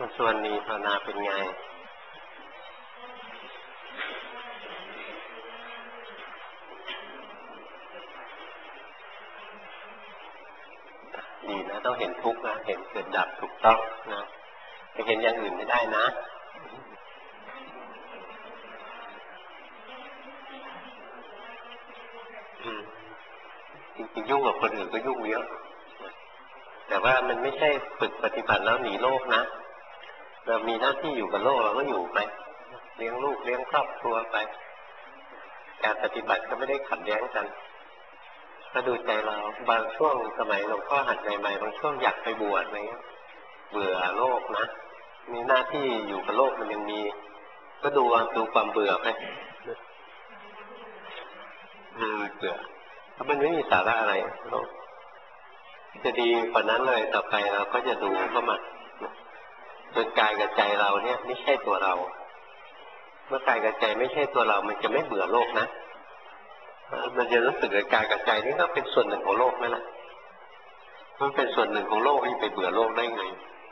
ส่วนนี้ภาวนาเป็นไงดีนะต้องเห็นทุกข์นะเห็นเกิดดับถูกต้องนะจะเห็นอย่างอื่นไม่ได้นะจริงๆยุ่งกับคนอื่นก็ยุ่งเยอะแต่ว่ามันไม่ใช่ฝึกปฏิบัติแล้วหนีโลกนะเรามีหน้าที่อยู่กับโลกเราก็อยู่ไปเลี้ยงลูกเลี้ยงครอบครัวไปการปฏิบัติก็ไม่ได้ขัดแย้งกันก็ดูใจเราบางช่วงสมัยหลวงพ่อหัดใหม่ๆบางช่วงอยากไปบวชอะไรเงี้ยเบื่อโลกนะมีหน้าที่อยู่กับโลกมันยังมีก็ดูความเบื่อไปเบื่อเพราะมันไม่มีสาระอะไรโลกจะดีกว่านั้นเลยต่อไปเราก็จะดูเข้ามาจนกายกับใจเราเนี่ยไม่ใช่ตัวเราเมื่อกายกับใจไม่ใช่ตัวเรามันจะไม่เบื่อโลกนะมันจะรู้สึกว่ากายกับใจนี่ก็เป็นส่วนหนึ่งของโลกนั่นแหละมันเป็นส่วนหนึ่งของโลกที่ไปเบื่อโลกได้ไง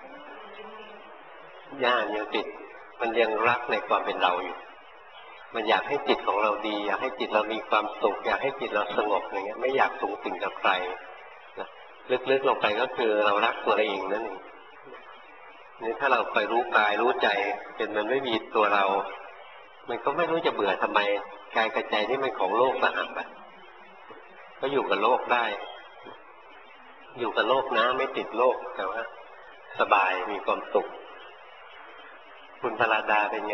ย่านยังติดมันยังรักในความเป็นเราอยู่มันอยากให้จิตของเราดีอยากให้จิตเรามีความสุขอยากให้จิตเราสงบอย่างเงี้ยไม่อยากสูงสิ่งกับใครนะลึกๆลงไปก็คือเรารักตัวเองนั่นเองนี่ถ้าเราไปรู้กายรู้ใจเป็นมันไม่มีตัวเรามันก็ไม่รู้จะเบื่อทำไมกายกับใจนี่มันของโลกต่างหากก็อยู่กับโลกได้อยู่กับโลกนะไม่ติดโลกแต่ว่าสบายมีความสุขคุณพราดาเป็นไง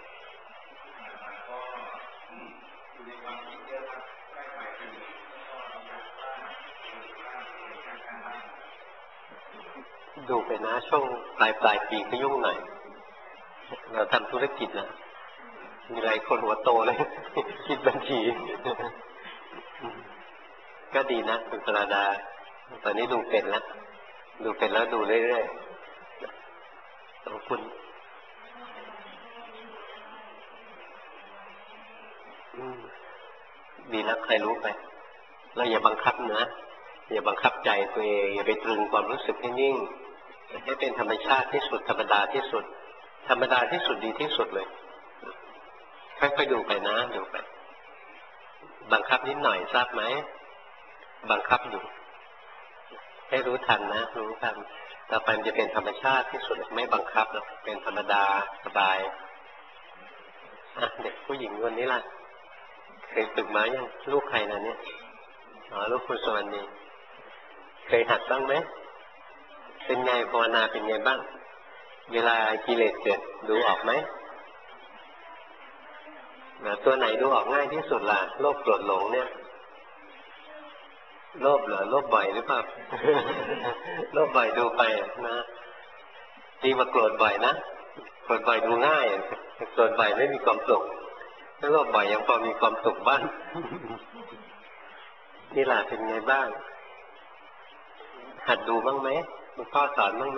ดูไปนะช่วงปลายปีก็ยุ่งหน่อยเราทำธุรกิจนะมีหลายคนหัวโตเลยคิดบัญชีก็ดีนะคุณพราดาตอนนี้ดูเป็นแล้วดูเรื่อยๆของคุณดีแล้วใครรู้ไปเราอย่าบังคับนะอย่าบังคับใจตัวเองอย่าไปตรึงความรู้สึกให้นิ่งให้เป็นธรรมชาติที่สุดธรรมดาที่สุดธรรมดาที่สุดดีที่สุดเลยค่อยๆดูไปนะดูไปบังคับนิดหน่อยทราบไหมบังคับอยู่ให้รู้ทันนะรู้ทันต่อไปมันจะเป็นธรรมชาติที่สุดไม่บังคับหรอกเป็นธรรมดาสบายเด็กผู้หญิงคนนี้ล่ะเคยฝึกมายังลูกใครนะเนี่ยลูกคุณสวรรณีเคยหัดบ้างไหมเป็นไงภาวนาเป็นไงบ้างเวลากิเลสเกิดดูออกไหมตัวไหนดูออกง่ายที่สุดล่ะโลภโกรธหลงเนี่ยโลภเหรอโลภบ่อยหรือเปล่าโลภบ่อยดูไปนะดีมาโกรธบ่อยนะโกรธบ่อยดูง่ายโกรธบ่อยไม่มีความสุขถ้าโลภบ่อยยังพอมีความสุขบ้างนี่แหละเป็นไงบ้างหัดดูบ้างไหมหลวงพ่อสอนบ้างไหม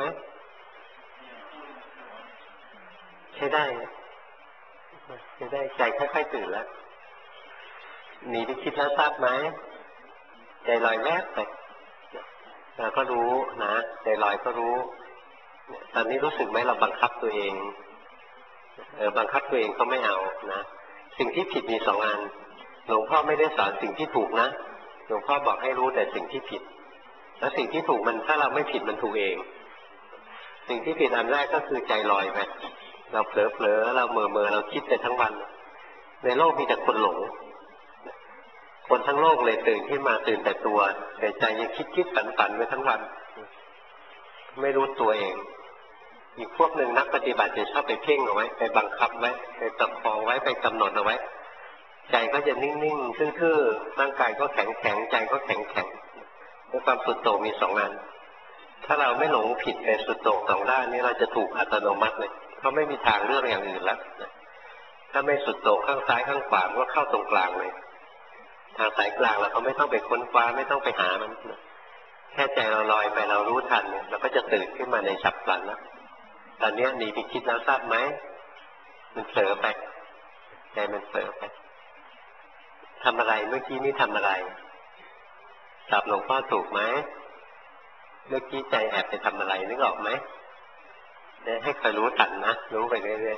ใช้ได้ใจค่อยๆตื่นแล้วหนีไปคิดแล้วทราบไหมใจลอยแวบไปเราก็รู้นะใจลอยก็รู้ตอนนี้รู้สึกไหมเราบังคับตัวเองบังคับตัวเองก็ไม่เอานะสิ่งที่ผิดมีสองอันหลวงพ่อไม่ได้สอนสิ่งที่ถูกนะหลวงพ่อบอกให้รู้แต่สิ่งที่ผิดแล้วสิ่งที่ถูกมันถ้าเราไม่ผิดมันถูกเองสิ่งที่ผิดอันแรกก็คือใจลอยไปเราเผลอเราเม่อเราคิดไปทั้งวันในโลกมีแต่คนหลงคนทั้งโลกเลยตื่นขึ้นมาตื่นแต่ตัวแต่ใจยังคิดฝันไปทั้งวันไม่รู้ตัวเองอีกพวกหนึ่งนักปฏิบัติจะชอบไปเพ่งเอาไว้ไปบังคับไว้ไปจับคองไว้ไปกำหนดเอาไว้ใจก็จะนิ่งๆทื่อๆร่างกายก็แข็งใจก็แข็งด้วยความสุดโต่งมีสองอันถ้าเราไม่หลงผิดในสุดโต่งสองด้านนี้เราจะถูกอัตโนมัติเลยก็ไม่มีทางเลือกอย่างอื่นแล้วถ้าไม่สุดโต่งข้างซ้ายข้างขวาก็เข้าตรงกลางเลยทางสายกลางเราก็ไม่ต้องไปค้นคว้าไม่ต้องไปหามันแค่ใจเราลอยไปเรารู้ทันเราก็จะตื่นขึ้นมาในฉับพลันแล้วตอนนี้หนีไปคิดแล้วทราบไหมมันเผลอไปใจมันเผลอไปทำอะไรเมื่อกี้นี่ทำอะไรตอบหลวงพ่อถูกไหมเมื่อกี้ใจแอบไปทำอะไรนึกออกไหมให้คอยรู้ทันนะรู้ไปเรื่อย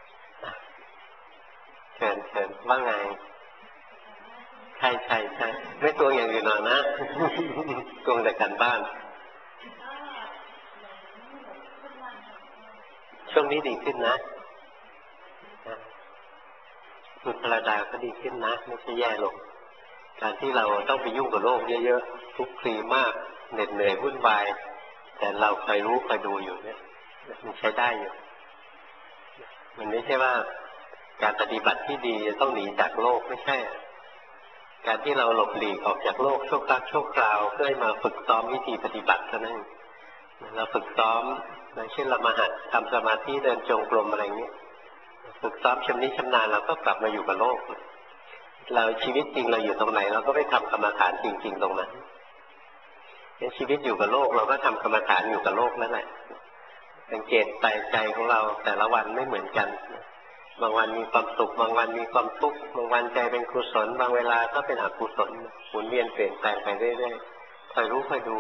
ๆเชิญว่าไงใช่ไม่ตวงอย่างอื่นหน่อยนะตวงแต่การบ้านช่วงนี้ดีขึ้นนะคุณพระดาก็ดีขึ้นนะไม่ใช่แย่ลงการที่เราต้องไปยุ่งกับโลกเยอะๆทุกข์ทรมากเหน็ดเหนื่อยวุ่นวายแต่เราคอยรู้คอยดูอยู่เนี่ยมันใช้ได้อยู่มันไม่ใช่ว่าการปฏิบัติที่ดีจะต้องหนีจากโลกไม่ใช่การที่เราหลบหลีกออกจากโลกชั่วคราวเพื่อมาฝึกซ้อมวิธีปฏิบัติเท่านั้นเราฝึกซ้อมอย่างเช่นเรามาหัดทำสมาธิเดินจงกรมอะไรเงี้ยฝึกซ้อมชำนิชำนาญเราก็กลับมาอยู่กับโลกเราชีวิตจริงเราอยู่ตรงไหนเราก็ไปทำกรรมฐานจริงๆตรงนั้นชีวิตอยู่กับโลกเราก็ทำกรรมฐานอยู่กับโลกนั่นแหละสังเกตใจของเราแต่ละวันไม่เหมือนกันบางวันมีความสุขบางวันมีความทุกข์บางวันใจเป็นกุศลบางเวลาก็เป็นอกุศลหมุนเวียนเปลี่ยนแปลงไปเรื่อยๆคอยรู้คอยดู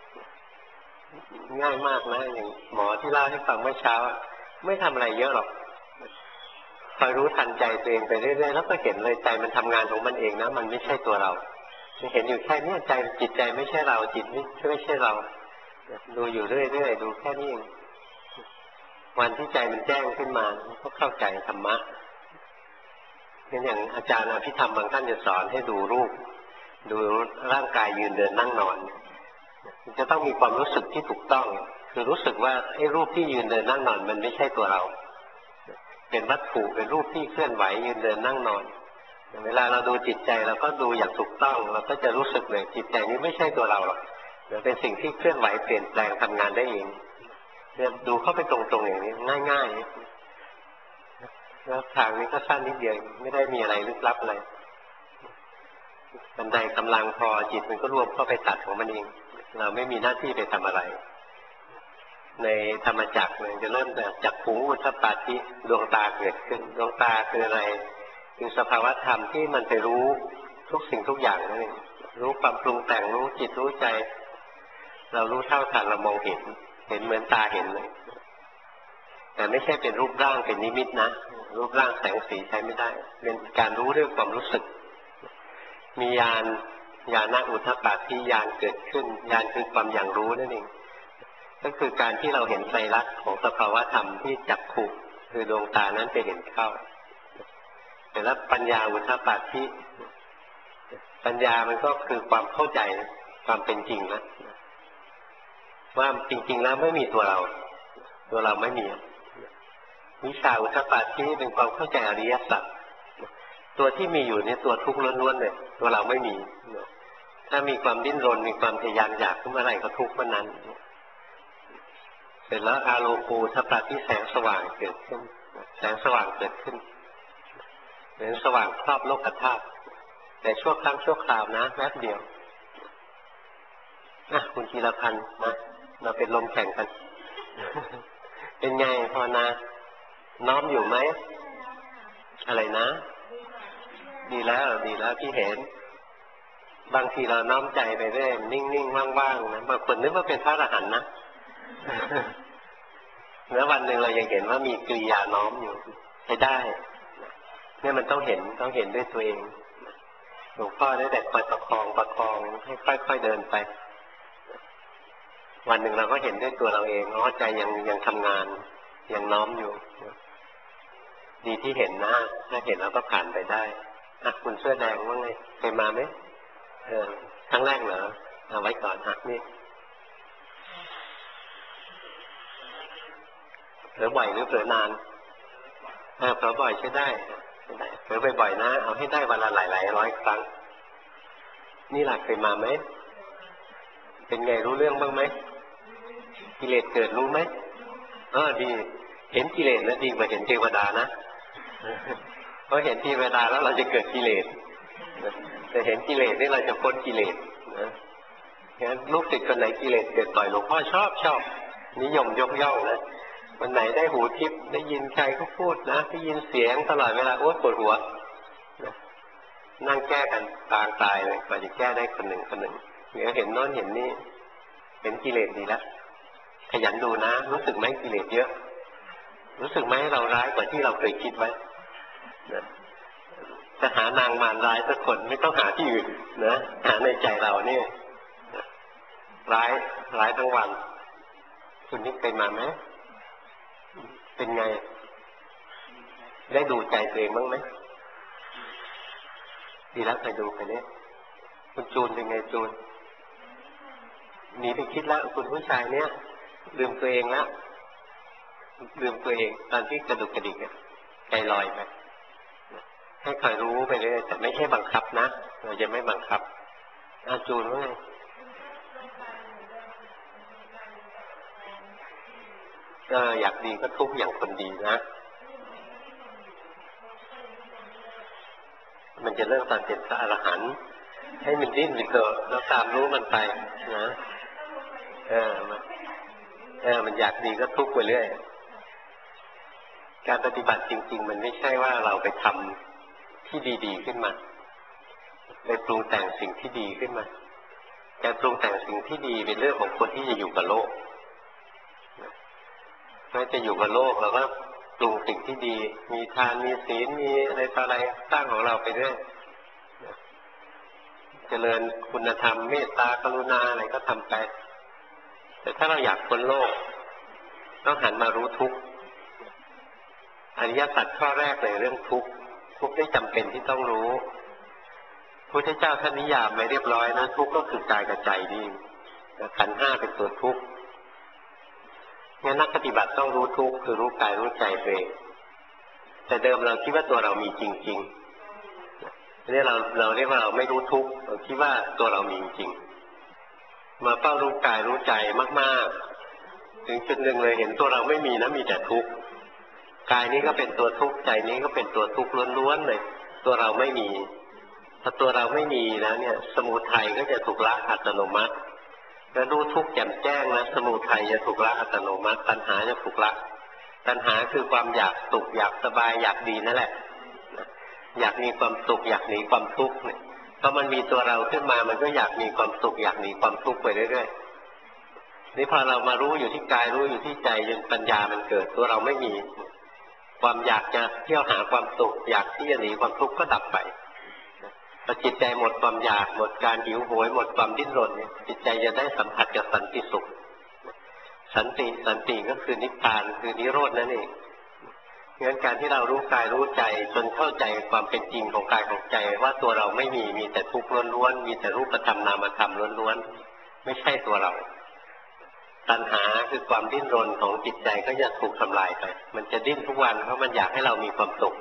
ง่ายมากนะอย่างหมอที่เล่าให้ฟังเมื่อเช้าไม่ทำอะไรเยอะหรอกคอยรู้ทันใจตัวเองไปเรื่อยๆแล้วก็เห็นเลยใจมันทำงานของมันเองนะมันไม่ใช่ตัวเราเห็นอยู่แค่นี้ใจจิตใจไม่ใช่เราจิตไม่ใช่เราดูอยู่เรื่อยๆดูแค่นี้เองวันที่ใจมันแจ้งขึ้นมาก็เข้าใจธรรมะอย่างอาจารย์อภิธรรมบางท่านจะสอนให้ดูรูปดูร่างกายยืนเดินนั่งนอนจะต้องมีความรู้สึกที่ถูกต้องคือรู้สึกว่าไอ้รูปที่ยืนเดินนั่งนอนมันไม่ใช่ตัวเราเป็นวัตถุเป็นรูปที่เคลื่อนไหวยืนเดินนั่งนอนเวลาเราดูจิตใจเราก็ดูอย่างถูกต้องเราก็จะรู้สึกเลยจิตใจนี้ไม่ใช่ตัวเราหรอกเป็นสิ่งที่เคลื่อนไหวเปลี่ยนแปลงทำงานได้เองดูเข้าไปตรงๆอย่างนี้ง่ายๆแล้วทางนี้ก็สั้นนิดเดียวไม่ได้มีอะไรลึกลับอะไรบันไดกำลังพอจิตมันก็รวมเข้าไปตัดของมันเองเราไม่มีหน้าที่ไปทำอะไรในธรรมจักรเนี่ยจะเริ่มจากจักขุอุทธัปปาธิดวงตาเกิดขึ้นดวงตาคืออะไรคือสภาวะธรรมที่มันไปรู้ทุกสิ่งทุกอย่างนั่นเองรู้ความปรุงแต่งรู้จิตรู้ใจเรารู้เท่าทันเรามองเห็นเหมือนตาเห็นเลยแต่ไม่ใช่เป็นรูปร่างเป็นนิมิตนะรูปร่างแสงสีใช้ไม่ได้เป็นการรู้ด้วยความรู้สึกมีญาณอุทธัปปาธิญาณเกิดขึ้นญาณคือความอย่างรู้นั่นเองก็คือการที่เราเห็นไตรลักษณ์ของสภาวะธรรมที่จักขุคือดวงตานั้นไปเห็นเข้าแต่แล้วปัญญาอุทธัปปาธิปัญญามันก็คือความเข้าใจความเป็นจริงนะว่าจริงๆแล้วไม่มีตัวเราไม่มีวิชาอุทธัปปาธิเป็นความเข้าใจอริยสัจตัวที่มีอยู่นี่ตัวทุกข์ล้วนๆเลยตัวเราไม่มีถ้ามีความดิ้นรนมีความทะยานอยากขึ้นเมื่อไหร่ก็ทุกข์เมื่อนั้นเสร็จแล้วอาโลกูอุทธัปปาธิแสงสว่างเกิดขึ้นแสงสว่างเกิดขึ้นแสงสว่างครอบโลกธาตุแต่ชั่วครั้งชั่วคราวนะแป๊บเดียวคุณธีรพันธ์มาเป็นลมแข่งกันเป็นไงภาวนาน้อมอยู่ไหมอะไรนะดีแล้วที่เห็นบางทีเราน้อมใจไปเรื่อยนิ่งๆว่างๆนะบางคนนึกว่าเป็นพระอรหันต์นะแล้ววันหนึ่งเรายังเห็นว่ามีกิริยาน้อมอยู่ใช้ได้เนี่ยมันต้องเห็นด้วยตัวเองหลวงพ่อได้แต่คอยประคองให้ค่อยๆเดินไปวันหนึ่งเราก็เห็นด้วยตัวเราเองใจยังทำงานยังน้อมอยู่ดีที่เห็นนะถ้าเห็นเราก็ผ่านไปได้คุณเสื้อแดงว่าไงเคยมาไหมครั้งแรกเหรอเอาไว้ก่อนนี่เผลอบ่อยหรือเผลอนานเผลอบ่อยใช้ได้เผลอบ่อยๆนะเอาให้ได้วันละหลายร้อยครั้งนี่แหละเคยมาไหมเป็นไงรู้เรื่องบ้างไหมกิเลสเกิดรู้ไหมดีเห็นกิเลสนะดีกว่าเห็นเทวดานะเพราะเห็นเทวดาแล้วเราจะเกิดกิเลสแต่เห็นกิเลสนี่เราจะพ้นกิเลสนะงั้นลูกศิษย์คนไหนกิเลสเกิดต่อยหลวงพ่อชอบนิยมยกย่องนะวันไหนได้หูทิพย์ได้ยินใครเขาพูดนะได้ยินเสียงตลอดเวลาโอ๊ยปวดหัวนั่งแก้กันกลางตายเลยกว่าจะแก้ได้คนหนึ่งเดี๋ยวเห็นโน้นเห็นนี่เห็นกิเลสดีแล้วขยันดูนะรู้สึกไหมกิเลสเยอะรู้สึกไหมเราร้ายกว่าที่เราเคยคิดไว้นะจะหานางมารร้ายสักคนไม่ต้องหาที่อื่นนะหาในใจเราเนี่ยร้ายทั้งวันคุณนี่เคยมาไหมเป็นไงได้ดูใจตัวเองบ้างไหมดีแล้วไปดูไปเนี่ยคุณจูนเป็นไงจูนหนีไปคิดแล้วคุณผู้ชายเนี่ยลืมตัวเองแล้วลืมตัวเองตอนที่กระดุกกระดิกใจลอยไปให้คอยรู้ไปเรื่อยแต่ไม่ใช่บังคับนะเราจะไม่บังคับจูนว่าไงอยากดีก็ทุกข์อย่างคนดีนะมันจะเริ่มตอนเป็นพระอรหันต์ให้มันดิ้นไปเถอะแล้วตามรู้มันไปนะมันอยากดีก็ทุกข์ไปเรื่อยการปฏิบัติจริงๆมันไม่ใช่ว่าเราไปทำที่ดีๆขึ้นมาไปปรุงแต่งสิ่งที่ดีขึ้นมาการปรุงแต่งสิ่งที่ดีเป็นเรื่องของคนที่จะอยู่กับโลกถ้าจะอยู่กับโลกเราก็ปรุงสิ่งที่ดีมีทานมีศีลมีอะไรต่ออะไรสร้างของเราไปเรื่อยเจริญคุณธรรมเมตตากรุณาอะไรก็ทำไปแต่ถ้าเราอยากพ้นโลกต้องหันมารู้ทุกข์อริยสัจข้อแรกเลยเรื่องทุกข์ได้จำเป็นที่ต้องรู้พระพุทธเจ้าท่านนิยามไว้เรียบร้อยนะทุกข์ก็คือกายกับใจนี่ขันธ์ห้าเป็นตัวทุกข์งั้นนักปฏิบัติต้องรู้ทุกข์คือรู้กายรู้ใจเองแต่เดิมเราคิดว่าตัวเรามีจริงๆนี่เราเรียกว่าเราไม่รู้ทุกข์เราคิดว่าตัวเรามีจริงมาเฝ้ารู้กายรู้ใจมากๆถึงจุดหนึ่งเลยเห็นตัวเราไม่มีนะมีแต่ทุกข์กายนี้ก็เป็นตัวทุกข์ใจนี้ก็เป็นตัวทุกข์ล้วนๆเลยตัวเราไม่มีถ้าตัวเราไม่มีแล้วเนี่ยสมุทัยก็จะถูกละอัตโนมัติแล้วรู้ทุกข์แจ่มแจ้งนะสมุทัยจะถูกละอัตโนมัติตัณหาจะถูกละตัณหาคือความอยากสุขอยากสบายอยากดีนั่นแหละอยากมีความสุขอยากหนีความทุกข์เนี่ยพอมันมีตัวเราขึ้นมามันก็อยากมีความสุขอยากหนีความทุกข์ไปเรื่อยๆนี่พอเรามารู้อยู่ที่กายรู้อยู่ที่ใจจนปัญญามันเกิดตัวเราไม่มีความอยากจะเที่ยวหาความสุขอยากที่จะหนีความทุกข์ก็ดับไปพอจิตใจหมดความอยากหมดการหิวโหยหมดความดิ้นรนเนี่ยจิตใจจะได้สัมผัสกับสันติสุขสันติก็คือนิพพานคือนิโรธนั่นเองงั้นการที่เรารู้กายรู้ใจจนเข้าใจความเป็นจริงของกายของใจว่าตัวเราไม่มีแต่ทุกข์ล้วนๆมีแต่รูปธรรมนามธรรมล้วนๆไม่ใช่ตัวเราตัณหาคือความดิ้นรนของจิตใจก็จะถูกทำลายไปมันจะดิ้นทุกวันเพราะมันอยากให้เรามีความสุข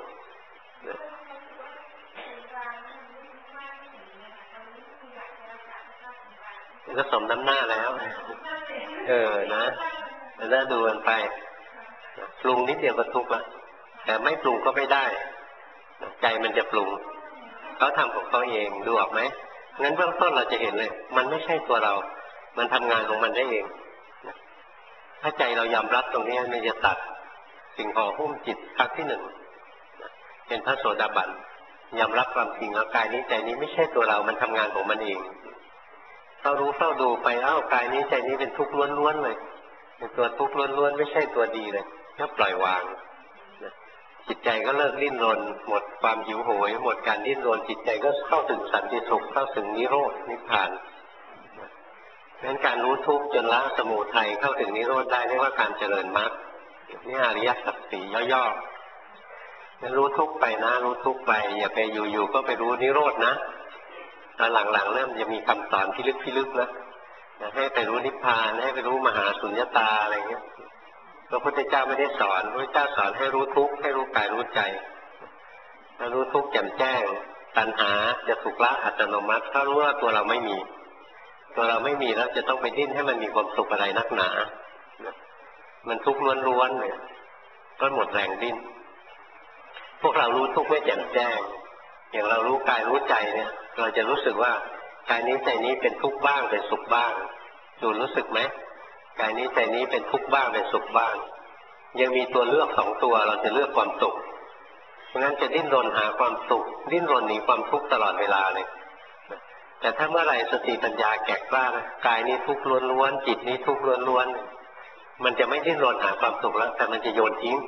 ก็สมน้ำหน้าแล้วนะแล้วดูกันไปปรุงนิดเดียวก็ทุกข์ละแต่ไม่ปรุงก็ไม่ได้ใจมันจะปรุงเขาทำของเขาเองดูออกไหมงั้นเบื้องต้นเราจะเห็นเลยมันไม่ใช่ตัวเรามันทำงานของมันได้เองถ้าใจเรายอมรับตรงนี้มันจะตัดสิ่งห่อหุ้มจิตครั้งที่หนึ่งเป็นพระโสดาบันยอมรับความจริงแล้วกายนี้ใจนี้ไม่ใช่ตัวเรามันทำงานของมันเองเรารู้เฝ้าดูไปกายนี้ใจนี้เป็นทุกข์ล้วนๆเลยเป็นตัวทุกข์ล้วนๆไม่ใช่ตัวดีเลยก็ปล่อยวางจิตใจก็เลิกดิ้นรนหมดความหิวโหยหมดการดิ้นรนจิตใจก็เข้าถึงสันติสุขเข้าถึงนิโรธนิพพานงั้นการรู้ทุกข์จนละสมุทัยเข้าถึงนิโรธได้เรียกว่าการเจริญมรรคนี่อริยสัจสี่ย่อๆงั้นรู้ทุกข์ไปนะรู้ทุกข์ไปอย่าไปอยู่ๆก็ไปรู้นิโรธนะหลังๆเริ่มจะมีคำสอนที่ลึกนะให้ไปรู้นิพพานให้ไปรู้มหาสุญญตาอะไรเงี้ยพระพุทธเจ้าไม่ได้สอนพระพุทธเจ้าสอนให้รู้ทุกข์ให้รู้กายรู้ใจถ้ารู้ทุกข์แจ่มแจ้งตัณหาจะถูกละอัตโนมัติถ้ารู้ว่าตัวเราไม่มีตัวเราไม่มีแล้วจะต้องไปดิ้นให้มันมีความสุขอะไรนักหนามันทุกข์ล้วนๆเนี่ยก็หมดแรงดิ้นพวกเรารู้ทุกข์ไม่แจ่มแจ้งอย่างเรารู้กายรู้ใจเนี่ยเราจะรู้สึกว่ากายนี้ใจนี้เป็นทุกข์บ้างเป็นสุขบ้างดูรู้สึกไหมกายนี้ใจนี้เป็นทุกข์บ้างเป็นสุขบ้างยังมีตัวเลือกสองตัวเราจะเลือกความสุขเพราะงั้นจะดิ้นรนหาความสุขดิ้นรนหนีความทุกข์ตลอดเวลาเลยแต่ถ้าเมื่อไหร่สติปัญญาแก่กล้านะกายนี้ทุกข์ล้วนๆจิตนี้ทุกข์ล้วนๆมันจะไม่ดิ้นรนหาความสุขแล้วแต่มันจะโยนทิ้ง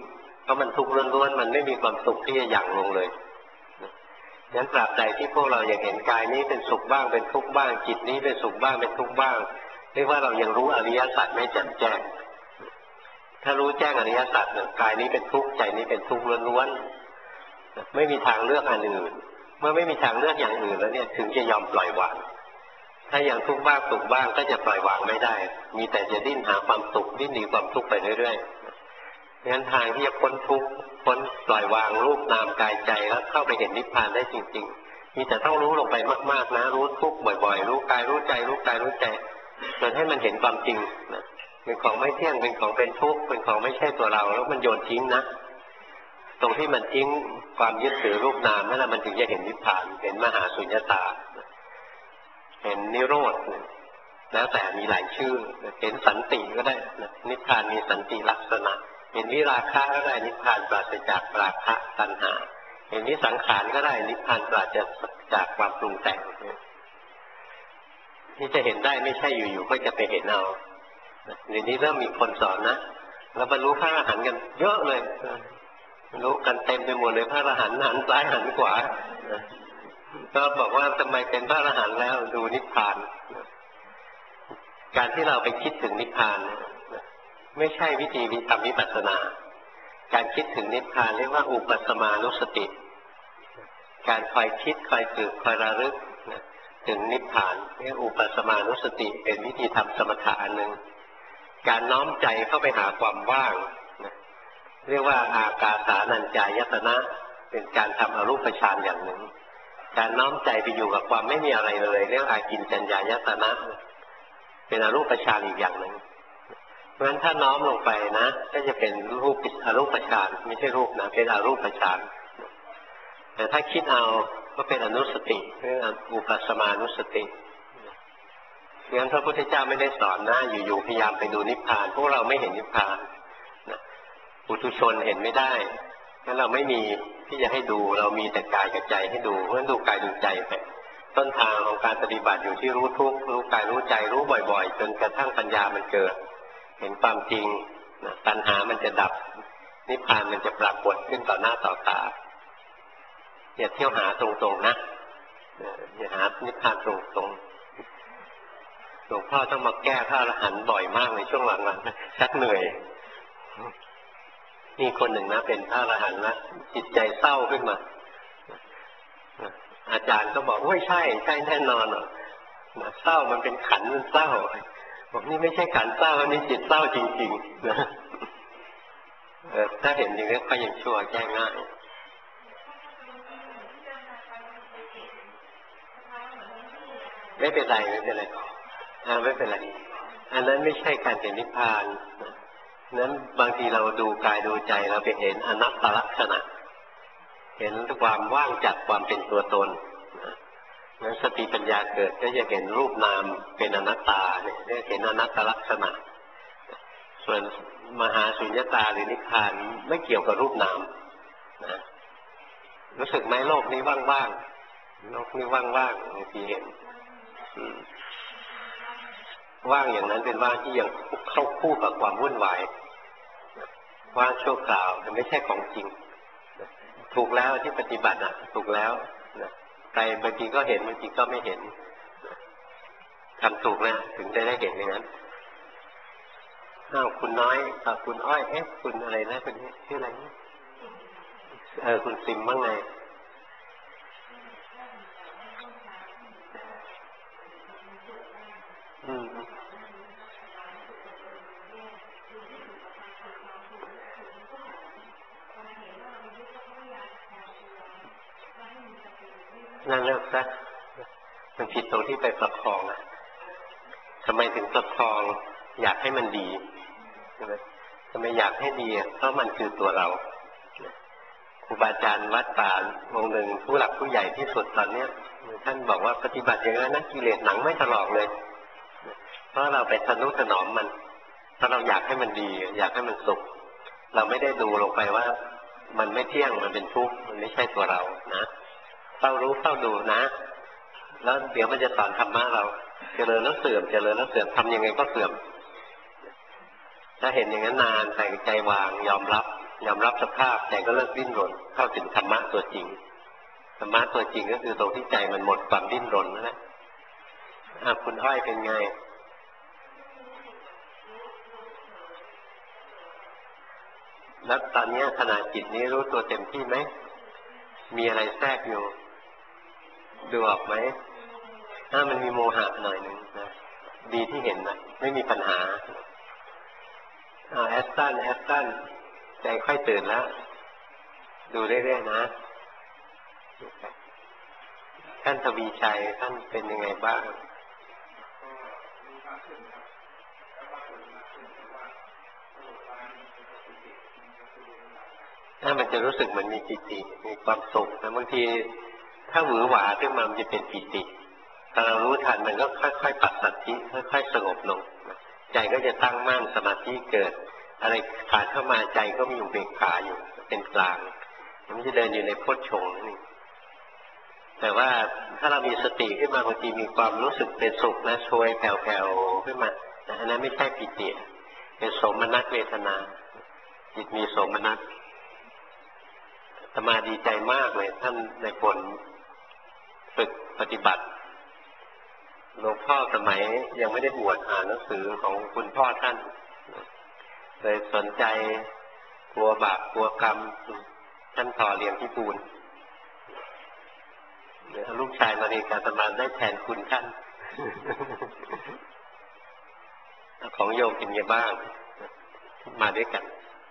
เพราะมันทุกข์ล้วนๆมันไม่มีความสุขที่จะหยั่งลงเลยงั้นตราบใดที่พวกเรายังเห็นกายนี้เป็นสุขบ้างเป็นทุกข์บ้างจิตนี้เป็นสุขบ้างเป็นทุกข์บ้างเรียกว่าเรายังรู้อริยสัจไม่แจ่มแจ้งถ้ารู้แจ้งอริยสัจเนี่ยกายนี้เป็นทุกข์ใจนี้เป็นทุกข์ล้วนๆไม่มีทางเลือกอันอื่นเมื่อไม่มีทางเลือกอย่างอื่นแล้วเนี่ยถึงจะยอมปล่อยวางถ้าอย่างทุกข์บ้างสุขบ้างก็จะปล่อยวางไม่ได้มีแต่จะดิ้นหาความสุขดิ้นหนีความทุกข์ไปเรื่อยๆงั้นทางที่จะพ้นทุกข์พ้นปล่อยวางรูปนามกายใจแล้วเข้าไปเห็นนิพพานได้จริงๆมีแต่ต้องรู้ลงไปมากๆนะรู้ทุกข์บ่อยๆรู้กายรู้ใจรู้กายรู้ใจจนให้มันเห็นความจริงนะเป็นของไม่เที่ยงเป็นของเป็นทุกข์เป็นของไม่ใช่ตัวเราแล้วมันโยนทิ้งนะตรงที่มันทิ้งความยึดถือรูปนามนั่นแหละมันถึงจะเห็นนิพพานเห็นมหาสุญญตาเห็นนิโรธแล้วแต่มีหลายชื่อเห็นสันติก็ได้นิพพานมีสันติลักษณะเห็นวิราคะก็ได้นิพพานปราศจากราคะตัณหาเห็นวิสังขารก็ได้นิพพานปราศจากความปรุงแต่งที่จะเห็นได้ไม่ใช่อยู่ๆก็จะไปเห็นเอาเดี๋ยวนี้เริ่มมีคนสอนนะแล้วบรรลุพระอรหันต์กันเยอะเลยรู้กันเต็มไปหมดเลยพระอรหันต์หันซ้ายหันขวาก็บอกว่าทำไมเป็นพระอรหันต์แล้วดูนิพพานการที่เราไปคิดถึงนิพพานไม่ใช่วิธีทำวิปัสสนาการคิดถึงนิพพานเรียกว่าอุปัสสมานุสติการคอยคิดคอยฝึกคอยระลึกถึงนิพพานเรียกอุปัสสมานุสติเป็นวิธีทำสมถะอันหนึ่งการน้อมใจเข้าไปหาความว่างเรียกว่าอากาสานัญจายตนะเป็นการทำอรูปฌานอย่างหนึ่งการน้อมใจไปอยู่กับความไม่มีอะไรเลยเรียกอากินจัญญายตนะเป็นอรูปฌานอีกอย่างหนึ่งเพราะฉะนั้นถ้าน้อมลงไปนะก็จะเป็นรูปอรูปฌานไม่ใช่รูปนะเป็นอรูปฌานแต่ถ้าคิดเอาก็เป็นอนุสติเรียกอุปัสสมานุสติงั้นพระพุทธเจ้าไม่ได้สอนนะอยู่ๆพยายามไปดูนิพพานพวกเราไม่เห็นนิพพานปุถุชนเห็นไม่ได้งั้นเราไม่มีที่จะให้ดูเรามีแต่กายกับใจให้ดูเพราะฉะนั้นดูกายดูใจไปต้นทางของการปฏิบัติอยู่ที่รู้ทุกข์รู้กายรู้ใจรู้บ่อยๆจนกระทั่งปัญญามันเกิดเห็นความจริงตัณหามันจะดับนิพพานมันจะปรากฏขึ้นต่อหน้าต่อตาอย่าเที่ยวหาตรงๆนะอย่าหานิพพานตรงๆหลวงพ่อต้องมาแก้พระอรหันต์บ่อยมากในช่วงหลังๆชักเหนื่อยนี่คนหนึ่งนะเป็นพระอรหันต์นะจิตใจเศร้าขึ้นมาอาจารย์ก็บอกว่าใช่แน่นอนเศร้ามันเป็นขันมันเศร้าบอกนี่ไม่ใช่ขันเศร้าอันนี้จิตเศร้าจริงๆนะถ้าเห็นอย่างนี้ก็ยังชั่วแก้ง่ายไม่เป็นไรไม่เป็นไรไม่เป็นไรอันนั้นไม่ใช่การเห็นนิพพานนั้นบางทีเราดูกายดูใจเราไปเห็นอนัตตลักษณะเห็นความว่างจากความเป็นตัวตนนั้นสติปัญญาเกิดก็จะเห็นรูปนามเป็นอนัตตาเนี่ยเห็นอนัตตลักษณะส่วนมหาสุญญตาหรือนิพพานไม่เกี่ยวกับรูปนามนะรู้สึกไหมโลกนี้ว่างๆโลกนี้ว่างๆบางทีเห็นว่างอย่างนั้นเป็นว่างที่ยังเข้าคู่กับความวุ่นวายว่างชั่วคราวแต่ไม่ใช่ของจริงถูกแล้วที่ปฏิบัติถูกแล้วใครบางทีก็เห็นบางทีก็ไม่เห็นทำถูกนะถึงได้เห็นอย่างนั้นคุณน้อยคุณอ้อยคุณอะไรนะคุณชื่ออะไรคุณซิมบ้างไงนั่นเลิกซะมันผิดตรงที่ไปประคองทำไมถึงประคองอยากให้มันดีใช่ไหมทำไมอยากให้ดีเพราะมันคือตัวเราครูบาอาจารย์วัดป่าองค์หนึ่งผู้หลักผู้ใหญ่ที่สุดตอนนี้ท่านบอกว่าปฏิบัติอย่างนั้นนะกิเลสหนังไม่ถลอกเลยเพราะเราไปทนุถนอมมันถ้าเราอยากให้มันดีอยากให้มันสุขเราไม่ได้ดูลงไปว่ามันไม่เที่ยงมันเป็นทุกข์มันไม่ใช่ตัวเรานะเฝ้ารู้เฝ้าดูนะแล้วเดี๋ยวมันจะสอนธรรมะเราเจริญแล้วเสื่อมเจริญแล้วเสื่อมทำยังไงก็เสื่อมถ้าเห็นอย่างนั้นนานใจวางยอมรับยอมรับสภาพใจก็เลิกดิ้นรนเข้าถึงธรรมะตัวจริงธรรมะตัวจริงก็คือตรงที่ใจมันหมดความดิ้นรนนั่นแหละคุณอ้อยเป็นไงแล้วตอนนี้ขณะจิตนี้รู้ตัวเต็มที่ไหมมีอะไรแทรกอยู่ดูออกไหมมันมีโมหะหน่อยหนึ่งนะดีที่เห็นนะไม่มีปัญหาแอสตันใจค่อยตื่นแล้วดูเรื่อยๆนะท่านทวีชัยท่านเป็นยังไงบ้างมันจะรู้สึกเหมือนมีปิติมีความสุขนะบางทีถ้าหวือหวาขึ้นมามันจะเป็นปิติถ้าเรารู้ทันมันก็ค่อยๆปัสสัทธิค่อยๆสงบลงใจก็จะตั้งมั่นสมาธิเกิดอะไรผ่านเข้ามาใจก็มีอุเบกขาอยู่เป็นกลางมันจะเดินอยู่ในโพชฌงค์นี่แต่ว่าถ้าเรามีสติขึ้นมาบางทีมีความรู้สึกเป็นสุขนะโชยแผ่วๆขึ้นมาอันนั้นไม่ใช่ปิติเป็นโสมนัสเวทนาจิตมีโสมนัสอาตมาดีใจมากเลยท่านในผลฝึกปฏิบัติหลวงพ่อสมัยยังไม่ได้บวชอ่านหนังสือของคุณพ่อท่านเลยสนใจกลัวบาปกลัวกรรมท่านต่อเรียนที่ปูนลูกชายมาเรียนการอาตมาได้แทนคุณท่านของโยมเป็นไงบ้างมาด้วยกัน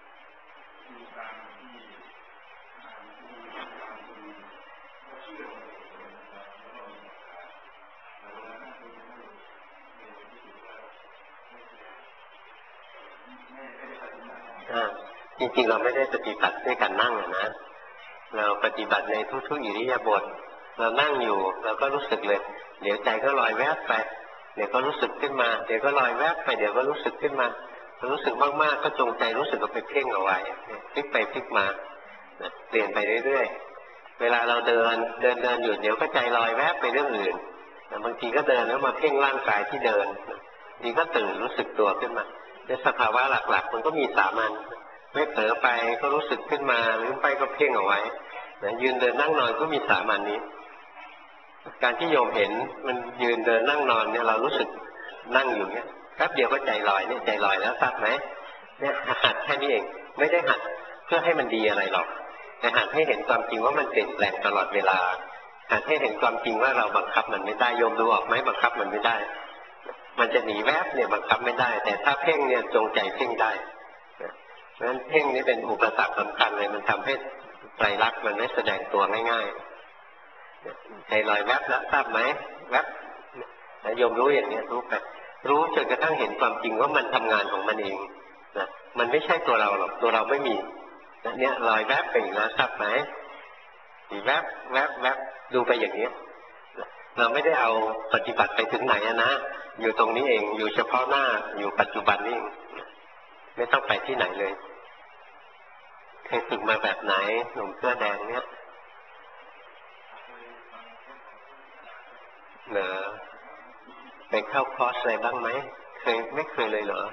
จริงๆเราไม่ได้ปฏิบัติด้วยการนั่งนะเราปฏิบัติในทุกๆอิริยาบถเรานั่งอยู่เราก็รู้สึกเลยเดี๋ยวใจก็ลอยแวบไปเดี๋ยวก็รู้สึกขึ้นมาเดี๋ยวก็ลอยแวบไปเดี๋ยวก็รู้สึกขึ้นมารู้สึกมากๆก็จงใจรู้สึกก็ไปเพ่งเอาไว้พลิกไปพลิกมาเปลี่ยนไปเรื่อยๆเวลาเราเดินอยู่เดี๋ยวก็ใจลอยแวบไปเรื่องอื่นบางทีก็เดินแล้วมาเพ่งร่างกายที่เดินทีก็ตื่นรู้สึกตัวขึ้นมาในสภาวะหลักๆมันก็มีสามัญไม่เผลอไปก็รู้สึกขึ้นมาหรือไปก็เพ่งเอาไว้ยืนเดินนั่งนอนก็มีสามัญนี้การที่โยมเห็นมันยืนเดินนั่งนอนเนี่ยเรารู้สึกนั่งอยู่เนี่ยแป๊บเดียวก็ใจลอยเนี่ยใจลอยแล้วทราบไหมเนี่ยหัดแค่นี้เองไม่ได้หัดเพื่อให้มันดีอะไรหรอกแต่หัดให้เห็นความจริงว่ามันเปลี่ยนแปลงตลอดเวลาหัดให้เห็นความจริงว่าเราบังคับมันไม่ได้โยมดูออกไหมบังคับมันไม่ได้มันจะหนีแวบเนี่ยบังคับไม่ได้แต่ถ้าเพ่งเนี่ยจงใจเพ่งได้เพราะฉะนั้นเพ่งนี่เป็นอุปสรรคสำคัญเลยมันทำให้ไตรลักษณ์มันไม่แสดงตัวง่ายๆใจลอยแวบแล้วทราบไหมแวบโยมรู้อย่างนี้รู้ไปรู้จนกระทั่งเห็นความจริงว่ามันทำงานของมันเองนะมันไม่ใช่ตัวเราหรอกตัวเราไม่มีเนี่ยลอยแวบไปอีกแล้วทราบไหมแวบแวบแวบดูไปอย่างนี้เราไม่ได้เอาปฏิบัติไปถึงไหนนะอยู่ตรงนี้เองอยู่เฉพาะหน้าอยู่ปัจจุบันนี่ไม่ต้องไปที่ไหนเลยเคยฝึกมาแบบไหนหนุ่มเสื้อแดงเนี่ยเหรอไปเข้าคอร์สอะไรบ้างไหมเคยไม่เคยเลยเหรอ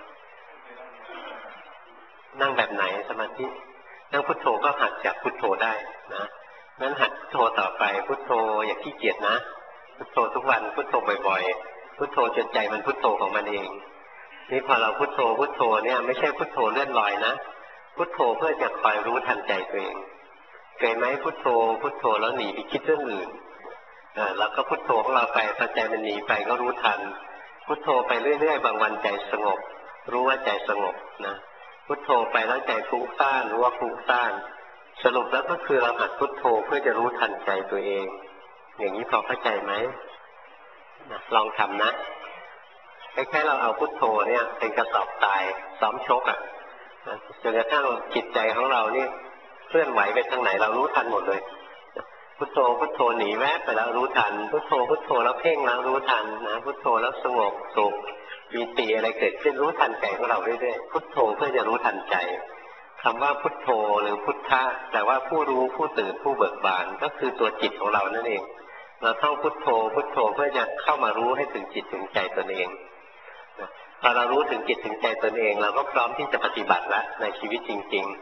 นั่งแบบไหนสมาธินั่งพุทโธก็หัดจากพุทโธได้นะงั้นหัดพุทโธต่อไปพุทโธอย่าขี้เกียจนะพุทโธทุกวันพุทโธบ่อยๆพุทโธจนใจมันพุทโธของมันเองนี่พอเราพุทโธเนี่ยไม่ใช่พุทโธเลื่อนลอยนะพุทโธเพื่อจะคอยรู้ทันใจตัวเองเคยไหมพุทโธแล้วหนีไปคิดเรื่องอื่นแล้วก็พุทโธของเราไปพอใจมันหนีไปก็รู้ทันพุทโธไปเรื่อยๆบางวันใจสงบรู้ว่าใจสงบนะพุทโธไปแล้วใจฟุ้งซ่านรู้ว่าฟุ้งซ่านสรุปแล้วก็คือเราหัดพุทโธเพื่อจะรู้ทันใจตัวเองอย่างนี้พอเข้าใจไหมลองทำนะคล้ายๆเราเอาพุทโธเนี่ยเป็นกระสอบทรายซ้อมชกจนกระทั่งจิตใจของเรานี่เคลื่อนไหวไปทางไหนเรารู้ทันหมดเลยพุทโธหนีแวบไปแล้วรู้ทันพุทโธแล้วเพ่งแล้วรู้ทันนะพุทโธแล้วสงบสุขมีปีอะไรเกิดขึ้นรู้ทันใจของเราเรื่อยๆพุทโธเพื่อจะรู้ทันใจคำว่าพุทโธหรือพุทธะแต่ว่าผู้รู้ผู้ตื่นผู้เบิกบานก็คือตัวจิตของเรานั่นเองเราต้องพุทโธเพื่อจะเข้ามารู้ให้ถึงจิตถึงใจตนเองพอเรารู้ถึงจิตถึงใจตนเองเราก็พร้อมที่จะปฏิบัติแล้วในชีวิตจริง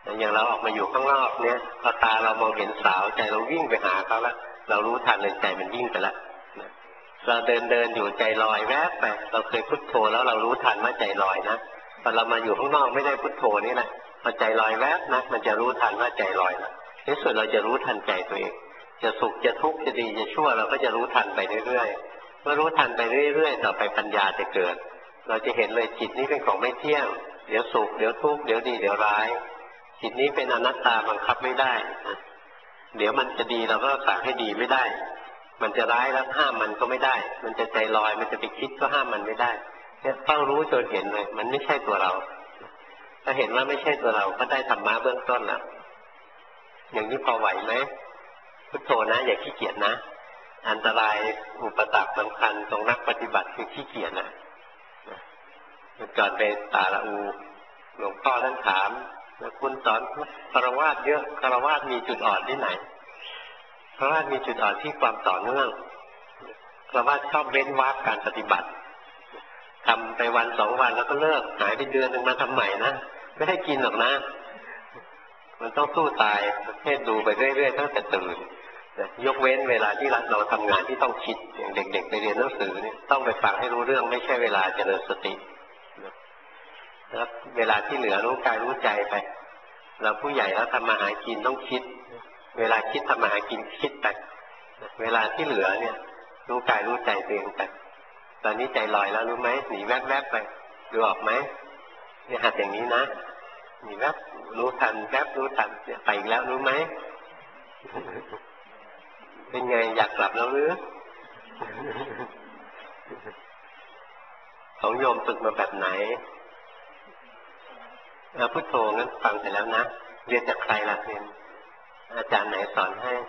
อย่างเราออกมาอยู่ข้างนอกเนี่ยพอตาเรามองเห็นสาวใจเราวิ่งไปหาเขาแล้วเรารู้ทันเลยใจมันวิ่งไปแล้วเราเดินอยู่ใจลอยแวบไปเราเคยพุทโธแล้วเรารู้ทันว่าใจลอยนะพอเรามาอยู่ข้างนอกไม่ได้พุทโธนี่แหละพอใจลอยแวบนะมันจะรู้ทันว่าใจลอยนะในส่วนเราจะรู้ทันใจตัวเองจะสุขจะทุกข์จะดีจะชั่วเราก็จะรู้ทันไปเรื่อยๆเมื่อรู้ทันไปเรื่อยๆต่อไปปัญญาจะเกิดเราจะเห็นเลยจิตนี้เป็นของไม่เที่ยงเดี๋ยวสุขเดี๋ยวทุกข์เดี๋ยวดีเดี๋ยวร้ายจิตนี้เป็นอนัตตาบังคับไม่ได้เดี๋ยวมันจะดีเราก็สั่งให้ดีไม่ได้มันจะร้ายแล้วห้ามมันก็ไม่ได้มันจะใจลอยมันจะไปคิดก็ห้ามมันไม่ได้เนี่ยต้องรู้จนเห็นเลยมันไม่ใช่ตัวเราถ้าเห็นว่าไม่ใช่ตัวเราก็ได้ธรรมะเบื้องต้นแล้วอย่างนี้พอไหวไหมพุทโธนะอย่าขี้เกียจนะอันตรายอุปสรรคสำคัญตรงนักปฏิบัติคือขี้เกียจนะก่อนไปตาละอูหลวงพ่อท่านถามคุณสอนคฤหัสถ์เยอะคฤหัสถ์มีจุดอ่อนที่ไหนคฤหัสถ์มีจุดอ่อนที่ความต่อเนื่องคฤหัสถ์ชอบเว้นวรรคการปฏิบัติทำไปวันสองวันแล้วก็เลิกหายไปเดือนหนึ่งมาทำใหม่นะไม่ได้กินหรอกนะมันต้องสู้ตายประเภทดูไปเรื่อยๆตั้งแต่ตื่นยกเว้นเวลาที่เราทำงานที่ต้องคิดอย่างเด็กๆไปเรียนหนังสือเนี่ยต้องไปฟังให้รู้เรื่องไม่ใช่เวลาเจริญสติแล้วเวลาที่เหลือรู้กายรู้ใจไปเราผู้ใหญ่แล้วทำมาหากินต้องคิดเวลาคิดทำมาหากินคิดไปเวลาที่เหลือเนี่ยรู้กายรู้ใจตัวเองไปตอนนี้ใจลอยแล้วรู้ไหมหนีแวบๆไปดูออกไหมเนี่ยหัดอย่างนี้นะหนีแวบรู้ทันแวบรู้ทันเนี่ยไปอีกแล้วรู้ไหมเป็นไงอยากกลับแล้วหรือของโยมฝึกมาแบบไหนพุทโธงั้นฟังเสร็จแล้วนะเรียนจากใครล่ะเรียนอาจารย์ไหนสอนให้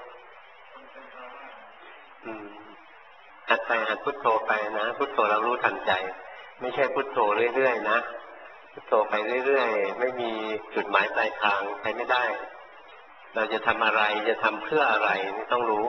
หัดไปหัดพุทโธไปนะพุทโธเรารู้ทันใจไม่ใช่พุทโธเรื่อยๆนะพุทโธไปเรื่อยๆไม่มีจุดหมายปลายทางใช้ไม่ได้เราจะทำอะไรจะทำเพื่ออะไรนี่ต้องรู้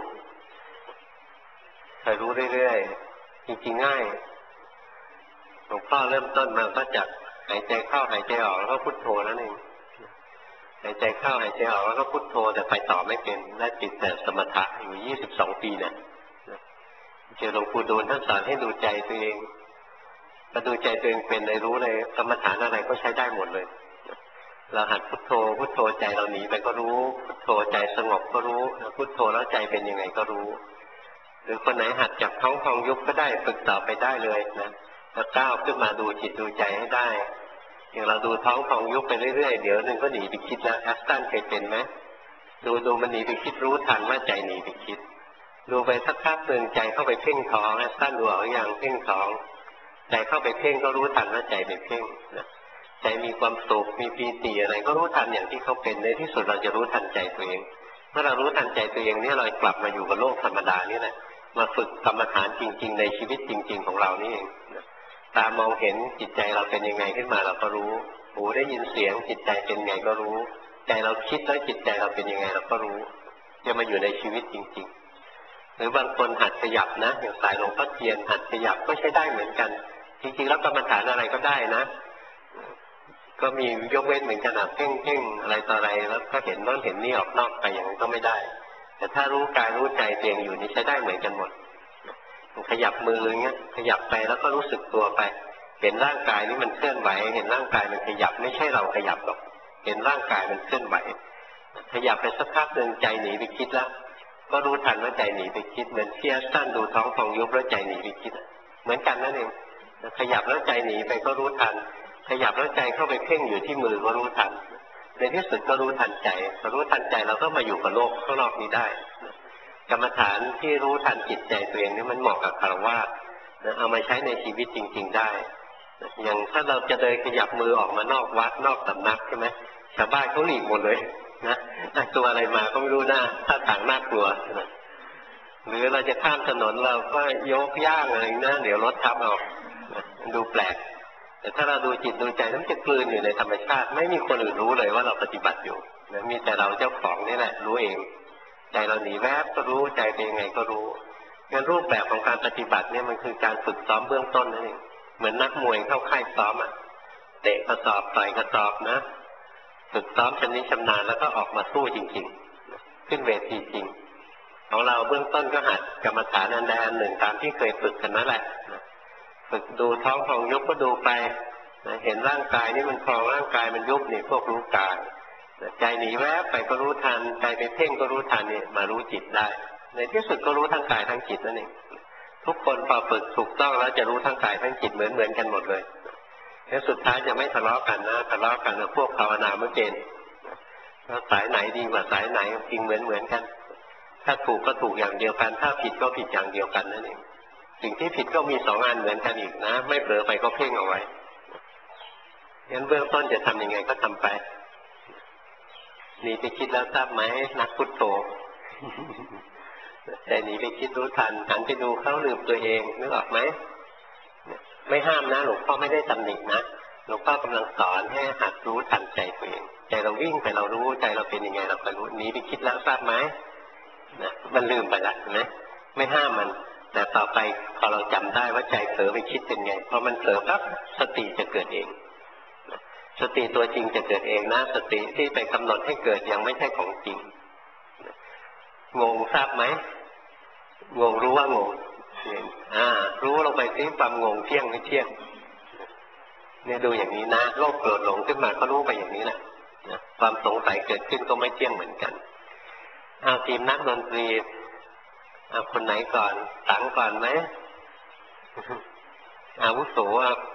คอยรู้เรื่อยๆจริงๆง่ายหลวงพ่อเริ่มต้นมาก็จากหายใจเข้าหายใจออกแล้วก็พุทโธนั่นเองหายใจเข้าหายใจออกแล้วก็พุทโธแต่ไปต่อไม่เป็นได้ติดแต่สมถะอยู่22 ปีเนี่ยเจอหลวงปู่ดูลท่านสอนให้ดูใจตัวเองพอดูใจตัวเองเป็นเลยรู้เลยกรรมฐานอะไรก็ใช้ได้หมดเลยเราหัดพุทโธพุทโธใจเราหนีไปก็รู้พุทโธใจสงบก็รู้พุทโธแล้วใจเป็นยังไงก็รู้หรือคนไหนหัดจับท้องพองยุบก็ได้ฝึกต่อไปได้เลยนะแล้วก้าวขึ้นมาดูจิตดูใจให้ได้อย่างเราดูท้องพองยุบไปเรื่อยๆเดี๋ยวนึงก็หนีไปคิดแล้วแอสตันเคยเป็นไหมดูมันหนีไปคิดรู้ทันว่าใจหนีไปคิดดูไปสักพักหนึ่งใจเข้าไปเพ่งท้องแอสตันดูออกอย่างเพ่งท้องใจเข้าไปเพ่งก็รู้ทันว่าใจไปเพ่งนะใจมีความสุขมีปีติอะไรก็รู้ทันอย่างที่เขาเป็นในที่สุดเราจะรู้ทันใจตัวเองเมื่อเรารู้ทันใจตัวเองเนี่ยเรากลับมาอยู่กับโลกธรรมดานี่แหละมาฝึกกรรมฐานจริงๆในชีวิตจริงๆของเรานี่เองตามองเห็นจิตใจเราเป็นยังไงขึ้นมาเราก็รู้หูได้ยินเสียงจิตใจเป็นไงก็รู้ใจเราคิดแล้วจิตใจเราเป็นยังไงเราก็รู้จะมาอยู่ในชีวิตจริงๆหรือบางคนหัดขยับนะอย่างสายหลวงพ่อเทียนหัดขยับก็ใช้ได้เหมือนกันจริงๆแล้วกรรมฐานอะไรก็ได้นะก็มียกเว้นเหมือนกันเพ่งอะไรต่ออะไรแล้วก็เห็นโน้นเห็นนี่ออกนอกไปอย่างนั้นก็ไม่ได้แต่ถ้ารู้กายรู้ใจตัวเองอยู่นี่ใช้ได้เหมือนกันหมดขยับมืออย่างเงี้ยขยับไปแล้วก็รู้สึกตัวไปเห็นร่างกายนี้มันเคลื่อนไหวเห็นร่างกายมันขยับไม่ใช่เราขยับหรอกเห็นร่างกายมันเคลื่อนไหวขยับไปสักพักหนึ่งใจหนีไปคิดแล้วก็รู้ทันว่าใจหนีไปคิดเหมือนเที่ยสั้นดูท้องพองยุบแล้วใจหนีไปคิดเหมือนกันนั่นเองขยับแล้วใจหนีไปก็รู้ทันขยับแล้วใจเข้าไปเพ่งอยู่ที่มือก็รู้ทันในที่สุดก็รู้ทันใจพอรู้ทันใจเราก็มาอยู่กับโลกข้างนอกนี้ได้กรรมฐานที่รู้ทันจิตใจตัวเองนี่มันเหมาะกับฆราวาสเอามาใช้ในชีวิตจริงๆได้อย่างถ้าเราจะเดินขยับมือออกมานอกวัดนอกสำนักใช่ไหมชาวบ้านเขาหลีกหมดเลยนะตัวอะไรมาก็ไม่รู้หน้าถ้าต่างน่ากลัวนะหรือเราจะข้ามถนนเราก็ยกย่างอะไรนะเดี๋ยวรถทับเอาดูแปลกแต่ถ้าเราดูจิตดูใจมันจะกลืนอยู่ในธรรมชาติไม่มีคนอื่นรู้เลยว่าเราปฏิบัติอยู่นะมีแต่เราเจ้าของนี่แหละรู้เองใจเราหนีแวบก็รู้ใจเป็นยังไงก็รู้งั้นรูปแบบของการปฏิบัติเนี่ยมันคือการฝึกซ้อมเบื้องต้นนั่นเองเหมือนนักมวยเข้าค่ายซ้อมเตะกระสอบต่อยกระสอบนะฝึกซ้อมชำนิชำนาญแล้วก็ออกมาสู้จริงๆขึ้นเวทีจริงของเราเบื้องต้นก็หัดกรรมฐานอันใดอันหนึ่งตามที่เคยฝึกกันนั่นแหละฝึกดูท้องพองยุบก็ดูไปเห็นร่างกายนี่มันพองร่างกายมันยุบนี่พวกรู้กายใจหนีแวบไปก็รู้ทันใจไปเพ่งก็รู้ทันนี่มารู้จิตได้ในที่สุดก็รู้ทั้งกายทั้งจิตนั่นเองทุกคนพอฝึกถูกต้องแล้วจะรู้ทั้งกายทั้งจิตเหมือนกันหมดเลยแล้วสุดท้ายจะไม่ทะเลาะกันนะทะเลาะกันกับพวกภาวนาเมื่อเกณฑ์แล้วสายไหนดีกว่าสายไหนจริงเหมือนกันถ้าถูกก็ถูกอย่างเดียวกันถ้าผิดก็ผิดอย่างเดียวกันนั่นเองสิ่งที่ผิดก็มี2 อันเหมือนกันอีกนะไม่เผลอไปก็เพ่งเอาไว้งั้นเบื้องต้นจะทำยังไงก็ทำไปหนีไปคิดแล้วทราบไหมนักพุทโธแต่หนีไปคิดรู้ทันหันไปดูเขาลืมตัวเองนึกออกไหมไม่ห้ามนะหลวงพ่อไม่ได้ตำหนินะหลวงพ่อกำลังสอนให้หัดรู้ทันใจตัวเองใจเราวิ่งไปเรารู้ใจเราเป็นยังไงเราก็รู้หนีไปคิดแล้วทราบไหมนะมันลืมไปละนะไม่ห้ามมันแต่ต่อไปพอเราจำได้ว่าใจเผลอไปคิดเป็นไงพอมันเผลอปั๊บสติจะเกิดเองสติตัวจริงจะเกิดเองนะสติที่ไปกำหนดให้เกิดยังไม่ใช่ของจริงงงทราบไหมงงรู้ว่างงรู้ลงไปซิความงงเที่ยงไม่เที่ยงเนี่ยดูอย่างนี้นะโลภโกรธหลงขึ้นมาก็รู้ไปอย่างนี้แหละความสงสัยเกิดขึ้นก็ไม่เที่ยงเหมือนกันทีมนักดนตรีคนไหนก่อนตังก่อนไหมอาวุโส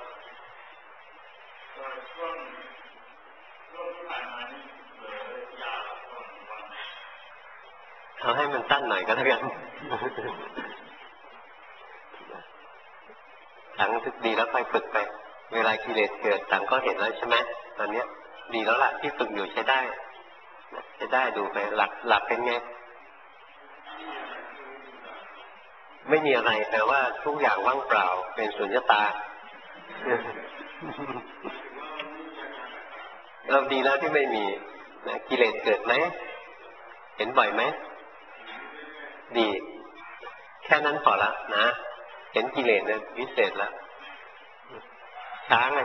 เอาให้มันสั้นหน่อยก็แล้วกันตังฝึกดีแล้วค่อยฝึกไปเวลากิเลสเกิดตังก็เห็นแล้วใช่ไหมตอนนี้ดีแล้วล่ะที่ฝึกอยู่ใช้ได้ดูไปหลับเป็นไงไม่มีอะไรแต่ว่าทุกอย่างว่างเปล่าเป็นสุญญตาดีแล้วที่ไม่มีกิเลสเกิดไหมเห็นบ่อยไหมดีแค่นั้นพอละนะเห็นกิเลสเนี่ยวิเศษแล้วช้าง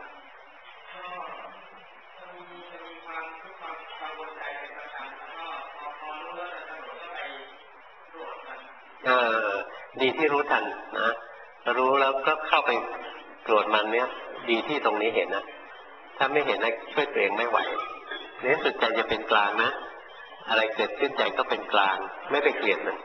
ดีที่รู้ทันนะรู้แล้วก็เข้าไปโกรธมันเนี่ยดีที่ตรงนี้เห็นนะถ้าไม่เห็นนะช่วยตัวเองไม่ไหวในสุดใจจะเป็นกลางนะอะไรเกิดขึ้นใจก็เป็นกลางไม่ไปเกลียดมัน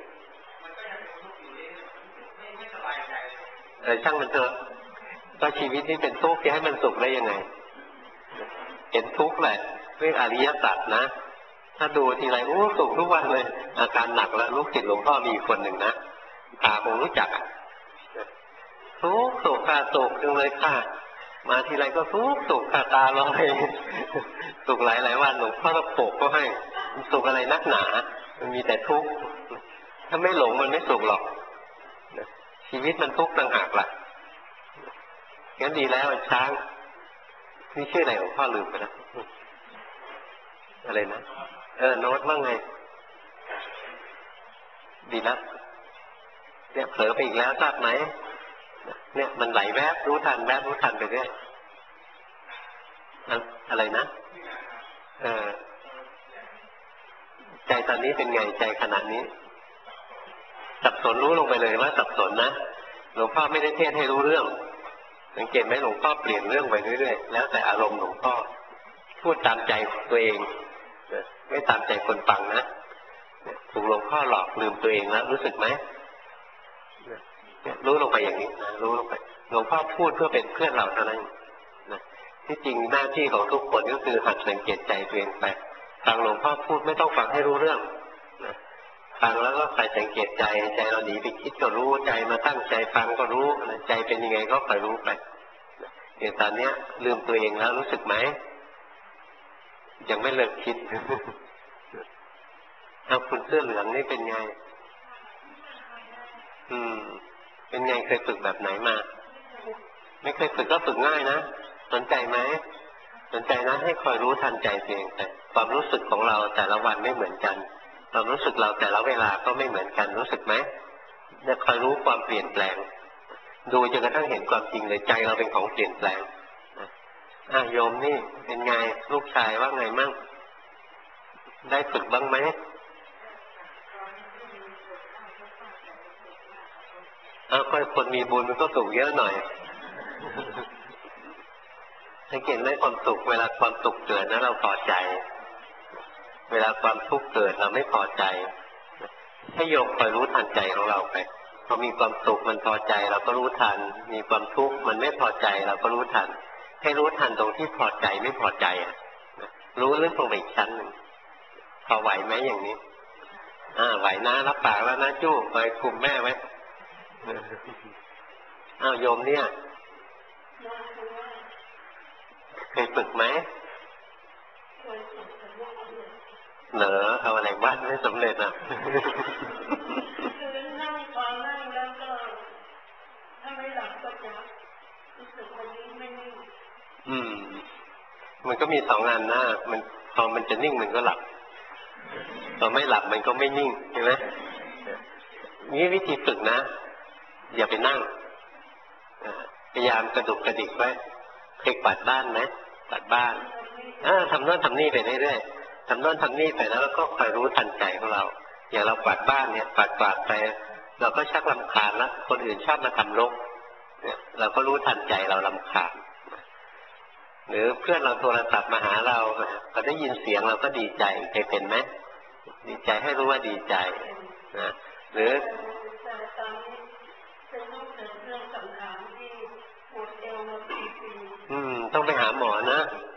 ช่างมันเถอะก็ชีวิตนี้เป็นทุกข์จะให้มันสุขได้ยังไงเห็นทุกข์แหละเรื่องอริยสัจนะถ้าดูทีไรสุขทุกวันเลยอาการหนักแล้วลูกศิษย์หลวงพ่อมีคนหนึ่งนะคงรู้จักทุกข์สุขค่ะสุขจังเลยค่ะมาทีไรก็ทุกข์สุขค่ะตาลอยสุขหลายวันหลวงพ่อก็โปกก็ให้สุขอะไรนักหนามันมีแต่ทุกข์ถ้าไม่หลงมันไม่สุขหรอกชีวิตมันทุกข์ต่างหากล่ะงั้นดีแล้วช้างนี่ชื่ออะไรหลวงพ่อลืมไปแล้วอะไรนะโน้ตว่าไงดีแล้วเนี่ยเผลอไปอีกแล้วทราบไหมเนี่ยมันไหลแวบรู้ทันไปเรื่อยอะไรนะใจตอนนี้เป็นไงใจขณะนี้สับสนรู้ลงไปเลยว่าสับสนนะหลวงพ่อไม่ได้เทศให้รู้เรื่องสังเกตไหมหลวงพ่อเปลี่ยนเรื่องไปเรื่อยๆแล้วแต่อารมณ์หลวงพ่อพูดตามใจตัวเองไม่ตามใจคนฟังนะถูกหลวงพ่อหลอกลืมตัวเองแล้วรู้สึกไหมรู้ลงไปอย่างนี้นะรู้ลงไปหลวงพ่อพูดเพื่อเป็นเพื่อนเราเท่านั้นนะที่จริงหน้าที่ของทุกคนก็คือหัดสังเกตใจตัวเองไปฟังหลวงพ่อพูดไม่ต้องฟังให้รู้เรื่องนะฟังแล้วก็คอยสังเกตใจเราหนีไปคิดก็รู้ใจมาตั้งใจฟังก็รู้ใจเป็นยังไงก็คอยรู้ไปอย่างตอนนี้ลืมตัวเองแล้วรู้สึกไหมยังไม่เลิกคิดคุณเสื้อเหลืองนี่เป็นไงเป็นไงเคยฝึกแบบไหนมาไม่เคยฝึกก็ฝึกง่ายนะสนใจไหมสนใจนะให้คอยรู้ทันใจตัวเองแต่ความรู้สึกของเราแต่ละวันไม่เหมือนกันความรู้สึกเราแต่ละเวลาก็ไม่เหมือนกันรู้สึกไหมเนี่ยคอยรู้ความเปลี่ยนแปลงดูจนกระทั่งเห็นความจริงเลยใจเราเป็นของเปลี่ยนแปลงโยมนี่เป็นไงลูกชายว่าไงมั่งได้ฝึกบ้างไหมก็คนมีบุญมันก็สุขเยอะหน่อยสังเกตไหมความสุขเวลาความสุขเกิดนะเราพอใจเวลาความทุกข์เกิดเราไม่พอใจให้โยมคอยรู้ทันใจของเราไปพอมีความสุขมันพอใจเราก็รู้ทันมีความทุกข์มันไม่พอใจเราก็รู้ทันให้รู้ทันตรงที่พอใจไม่พอใจรู้เรื่องตรงไปอีกชั้นหนึ่งพอไหวไหมอย่างนี้ไหวนะรับปากแล้วนะจู้ไปคุมแม่ไว้โยมเนี่ยเคยฝึกไหมเหรอเอาอะไรบ้านไม่สำเร็จอ่ะนั่งพอนั่งแล้วก็ถ้าไม่หลับก็จะรู้สึกวันนี้ไม่นิ่งมันก็มี2 อันนะมันพอมันจะนิ่งมันก็หลับพอไม่หลับมันก็ไม่นิ่งใช่ไหมนี่วิธีฝึกนะอย่าไปนั่งพยายามกระดุกกระดิกไว้เคยกวาดบ้านไหมกวาดบ้านทำโน่นทำนี่ไปเรื่อยๆทำโน่นทำนี่ไปแล้วก็คอยรู้ทันใจของเราอย่างเรากวาดบ้านเนี่ยกวาดไปเราก็ชักรำคาญแล้วคนอื่นชอบมาทำรกเนี่ยเราก็รู้ทันใจเรารำคาญหรือเพื่อนเราโทรศัพท์มาหาเราพอได้ยินเสียงเราก็ดีใจเคยเป็นไหมดีใจให้รู้ว่าดีใจนะหรือต้องไปหาหมอนะ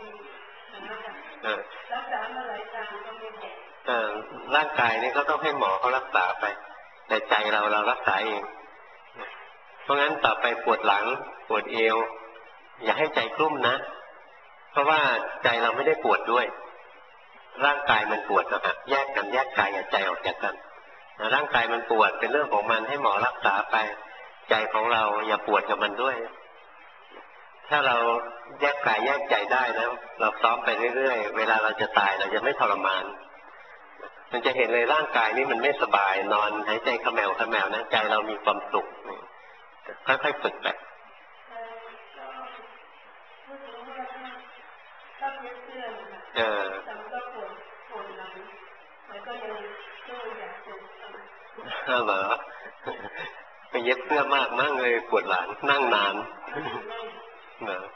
ร่างกายนี่ก็ต้องให้หมอเขารักษาไปแต่ใจเรารักษาเองเพราะงั้นต่อไปปวดหลังปวดเอวอย่าให้ใจกลุ้มนะเพราะว่าใจเราไม่ได้ปวดด้วยร่างกายมันปวดนะครับแยกกันแยกกายกับใจออกจากกันร่างกายมันปวดเป็นเรื่องของมันให้หมอรักษาไปใจของเราอย่าปวดกับมันด้วยถ้าเราแยกกายแยกใจได้นะเราซ้อมไปเรื่อยๆเวลาเราจะตายเราจะไม่ทรมานมันจะเห็นเลยร่างกายนี้มันไม่สบายนอนหายใจขมวนะใจเรามีความสุขค่อยๆฝึกไปเหรอไปเย็บเสื้อมากมากเลยปวดหลังนั่งนานเหรอ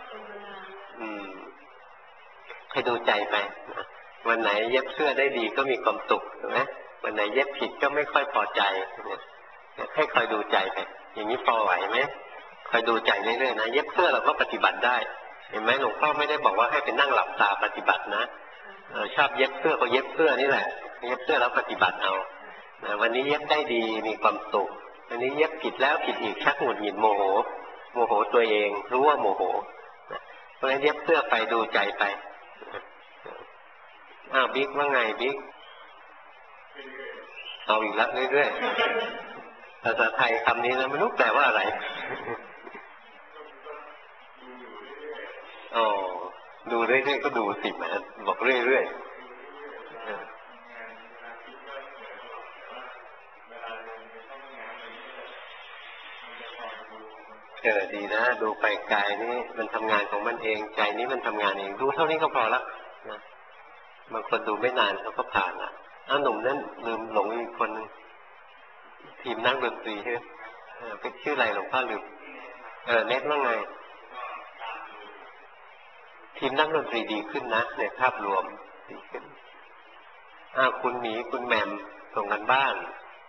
ให้ดูใจไปวันไหนเย็บเสื้อได้ดีก็มีความสุขถูกไหมวันไหนเย็บผิดก็ไม่ค่อยพอใจให้คอยดูใจไปอย่างนี้พอไหวไหมคอยดูใจเรื่อยๆนะเย็บเสื้อเราก็ปฏิบัติได้เห็นไหมหลวงพ่อไม่ได้บอกว่าให้ไปนั่งหลับตาปฏิบัตินะชอบเย็บเสื้อก็เย็บเสื้อนี่แหละเย็บเสื้อแล้วปฏิบัติเอาวันนี้เย็บได้ดีมีความสุขวันนี้เย็บผิดแล้วผิดอีกชักหงุดหงิดโมโหตัวเองรู้ว่าโมโหเพราะฉะนั้นเย็บเสื้อไปดูใจไปบิ๊กว่าไงบิ๊กเอาอีกแล้วเรื่อยๆภาษาไทยคำนี้นะไม่รู้แปลว่าอะไรดูเรื่อยๆก็ดูสิมาบอกเรื่อยๆดีนะดูไปกายนี้มันทำงานของมันเองใจนี้มันทำงานเองดูเท่านี้ก็พอละนะบางคนดูไม่นานเขาก็ผ่านละหนุ่มนั่นลืมหลงอีกคนทีมนั่งดนตรีใช่ไหมเป็นชื่ออะไรหลวงพ่อลืมเน็ตว่าไงทีมนักดนตรีดีขึ้นนะในภาพรวมดีขึ้นคุณหมีคุณแหม่มส่งกันบ้าน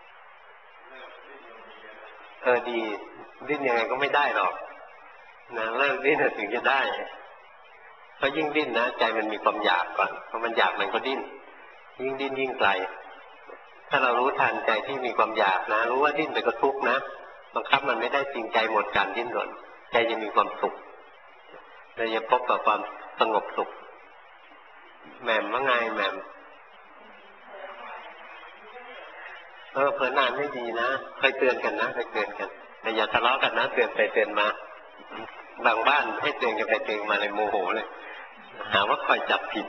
ดีดิ้นยังไงก็ไม่ได้หรอกนะเลิกดิ้นถึงจะได้เพราะยิ่งดิ้นนะใจมันมีความอยากก่อนพอมันอยากมันก็ดิ้นยิ่งดิ้นยิ่งไกลถ้าเรารู้ทันใจที่มีความอยากนะรู้ว่าดิ้นไปก็ทุกข์นะบังคับมันไม่ได้จริงใจหมดการดิ้นรนใจจะมีความสุขเราจะพบกับความสงบสุขแหม่มว่าไงแหม่มเผลอนานไม่ดีนะเคยเตือนกันนะเคยเตือนกันแต่อย่าทะเลาะกันนะเตือนไปเตือนมาบางบ้านให้เตือนกันไปเตือนมาเลยโมโหเลยหาว่าคอยจับผิด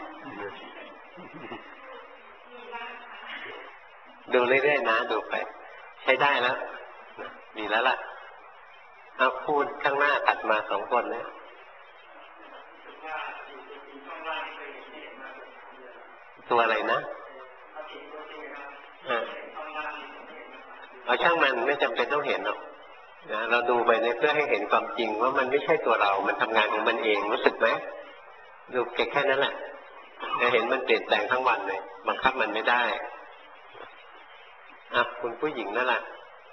ดูเรื่อยๆนะดูไปใช้ได้แล้วดีแล้วล่ะเอาพูดข้างหน้าตัดมา2 คนเนี่ยตัวอะไรนะเอาช่างมันไม่จำเป็นต้องเห็นหรอกนะเราดูไปเพื่อให้เห็นความจริงว่ามันไม่ใช่ตัวเรา มันทำงานของมันเองรู้สึกไหมดูแค่นั้นแหละจะเห็นมันเปลี่ยนแปลงทั้งวันเลยบังคับมันไม่ได้คุณผู้หญิงนั่นแหละ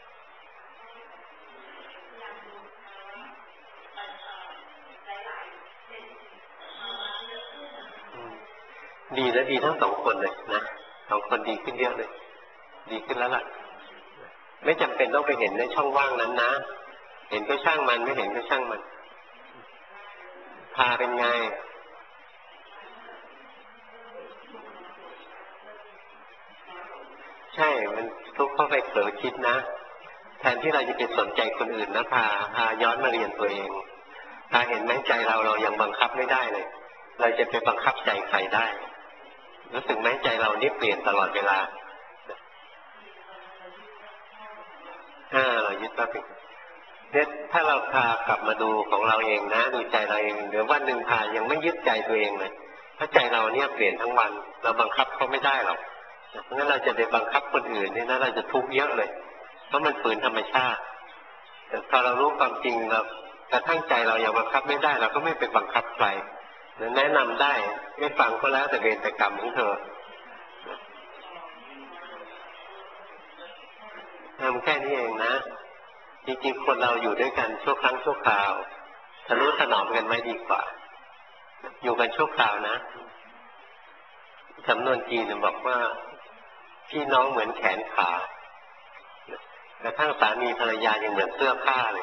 ดีนะดีทั้งสองคนเลยนะสองคนดีขึ้นเยอะเลยดีขึ้นแล้วล่ะไม่จำเป็นต้องไปเห็นในช่องว่างนั้นนะเห็นก็ช่างมันไม่เห็นก็ช่างมันพาเป็นไงใช่มันทุกเข้าไปเผลอคิดนะแทนที่เราจะไปสนใจคนอื่นนะพาย้อนมาเรียนตัวเองพาเห็นไหมใจเรายังบังคับไม่ได้เลยเราจะไปบังคับใจใครได้รู้สึกไหมใจเรานี่เปลี่ยนตลอดเวลาเรายึดว่าเป็นเนี่ยถ้าเราพากลับมาดูของเราเองนะดูใจเราเองเดี๋ยววันหนึ่งพายังไม่ยึดใจตัวเองเลยเพราะใจเราเนี่ยเปลี่ยนทั้งวันเราบังคับเขาไม่ได้หรอกเพราะงั้นเราจะไปบังคับคนอื่นนี่นะเราจะทุกข์เยอะเลยเพราะมันฝืนธรรมชาติแต่พอเรารู้ความจริงเรากระทั่งใจเรายังบังคับไม่ได้เราก็ไม่ไปบังคับใครแนะนำได้ไม่ฟังก็แล้วแต่เวรแต่กรรมของเธอทำแค่นี้เองนะจริงๆคนเราอยู่ด้วยกันชั่วครั้งชั่วคราวทะนุถนอมกันไว้ดีกว่าอยู่กันชั่วคราวนะสำนวนจีนบอกว่าพี่น้องเหมือนแขนขากระทั่งสามีภรรยายังเหมือนเสื้อผ้าเลย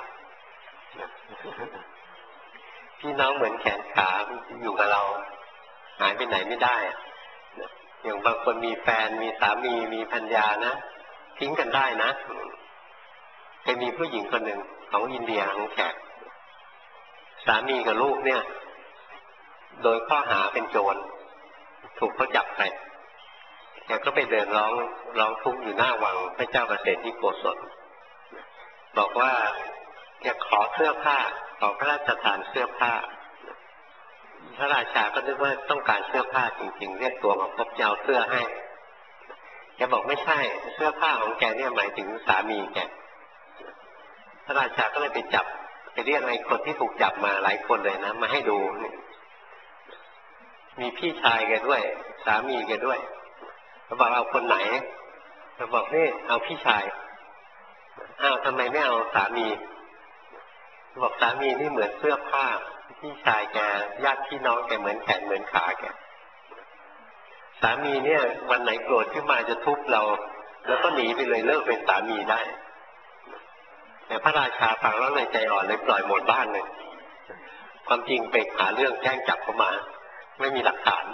พี่น้องเหมือนแขนขาอยู่กับเราหายไปไหนไม่ได้อย่างบางคนมีแฟนมีสามีมีภรรยานะทิ้งกันได้นะเคยมีผู้หญิงคนหนึ่งของอินเดียของแขกสามีกับลูกเนี่ยโดยข้อหาเป็นโจรถูกเขาจับไปแกก็ไปเดินร้องทุกข์อยู่หน้าวังพระเจ้าประเสริฐที่โกศลบอกว่าแกขอเสื้อผ้าขอพระราชทานเสื้อผ้าพระราชาก็นึกว่าต้องการเสื้อผ้าจริงๆเรียกตัวมาพบเจ้าเสื้อให้แกบอกไม่ใช่เสื้อผ้าของแกเนี่ยหมายถึงสามีแกพระราชาก็เลยไปจับไปเรียกไอ้คนที่ถูกจับมาหลายคนเลยนะมาให้ดูมีพี่ชายแกด้วยสามีแกด้วยเขาบอกเอาคนไหนเขาบอกนี่เอาพี่ชายทำไมไม่เอาสามีบอกสามีนี่เหมือนเสื้อผ้าพี่ชายแกญาติพี่น้องแกเหมือนแขนเหมือนขาแกสามีเนี่ยวันไหนโกรธขึ้นมาจะทุบเราแล้วก็หนีไปเลยเลิกเป็นสามีได้แต่พระราชาฟังแล้วเลยใจอ่อนเลยปล่อยหมดบ้านเลยความจริงไปหาเรื่องแจ้งจับเขามาไม่มีหลักฐาน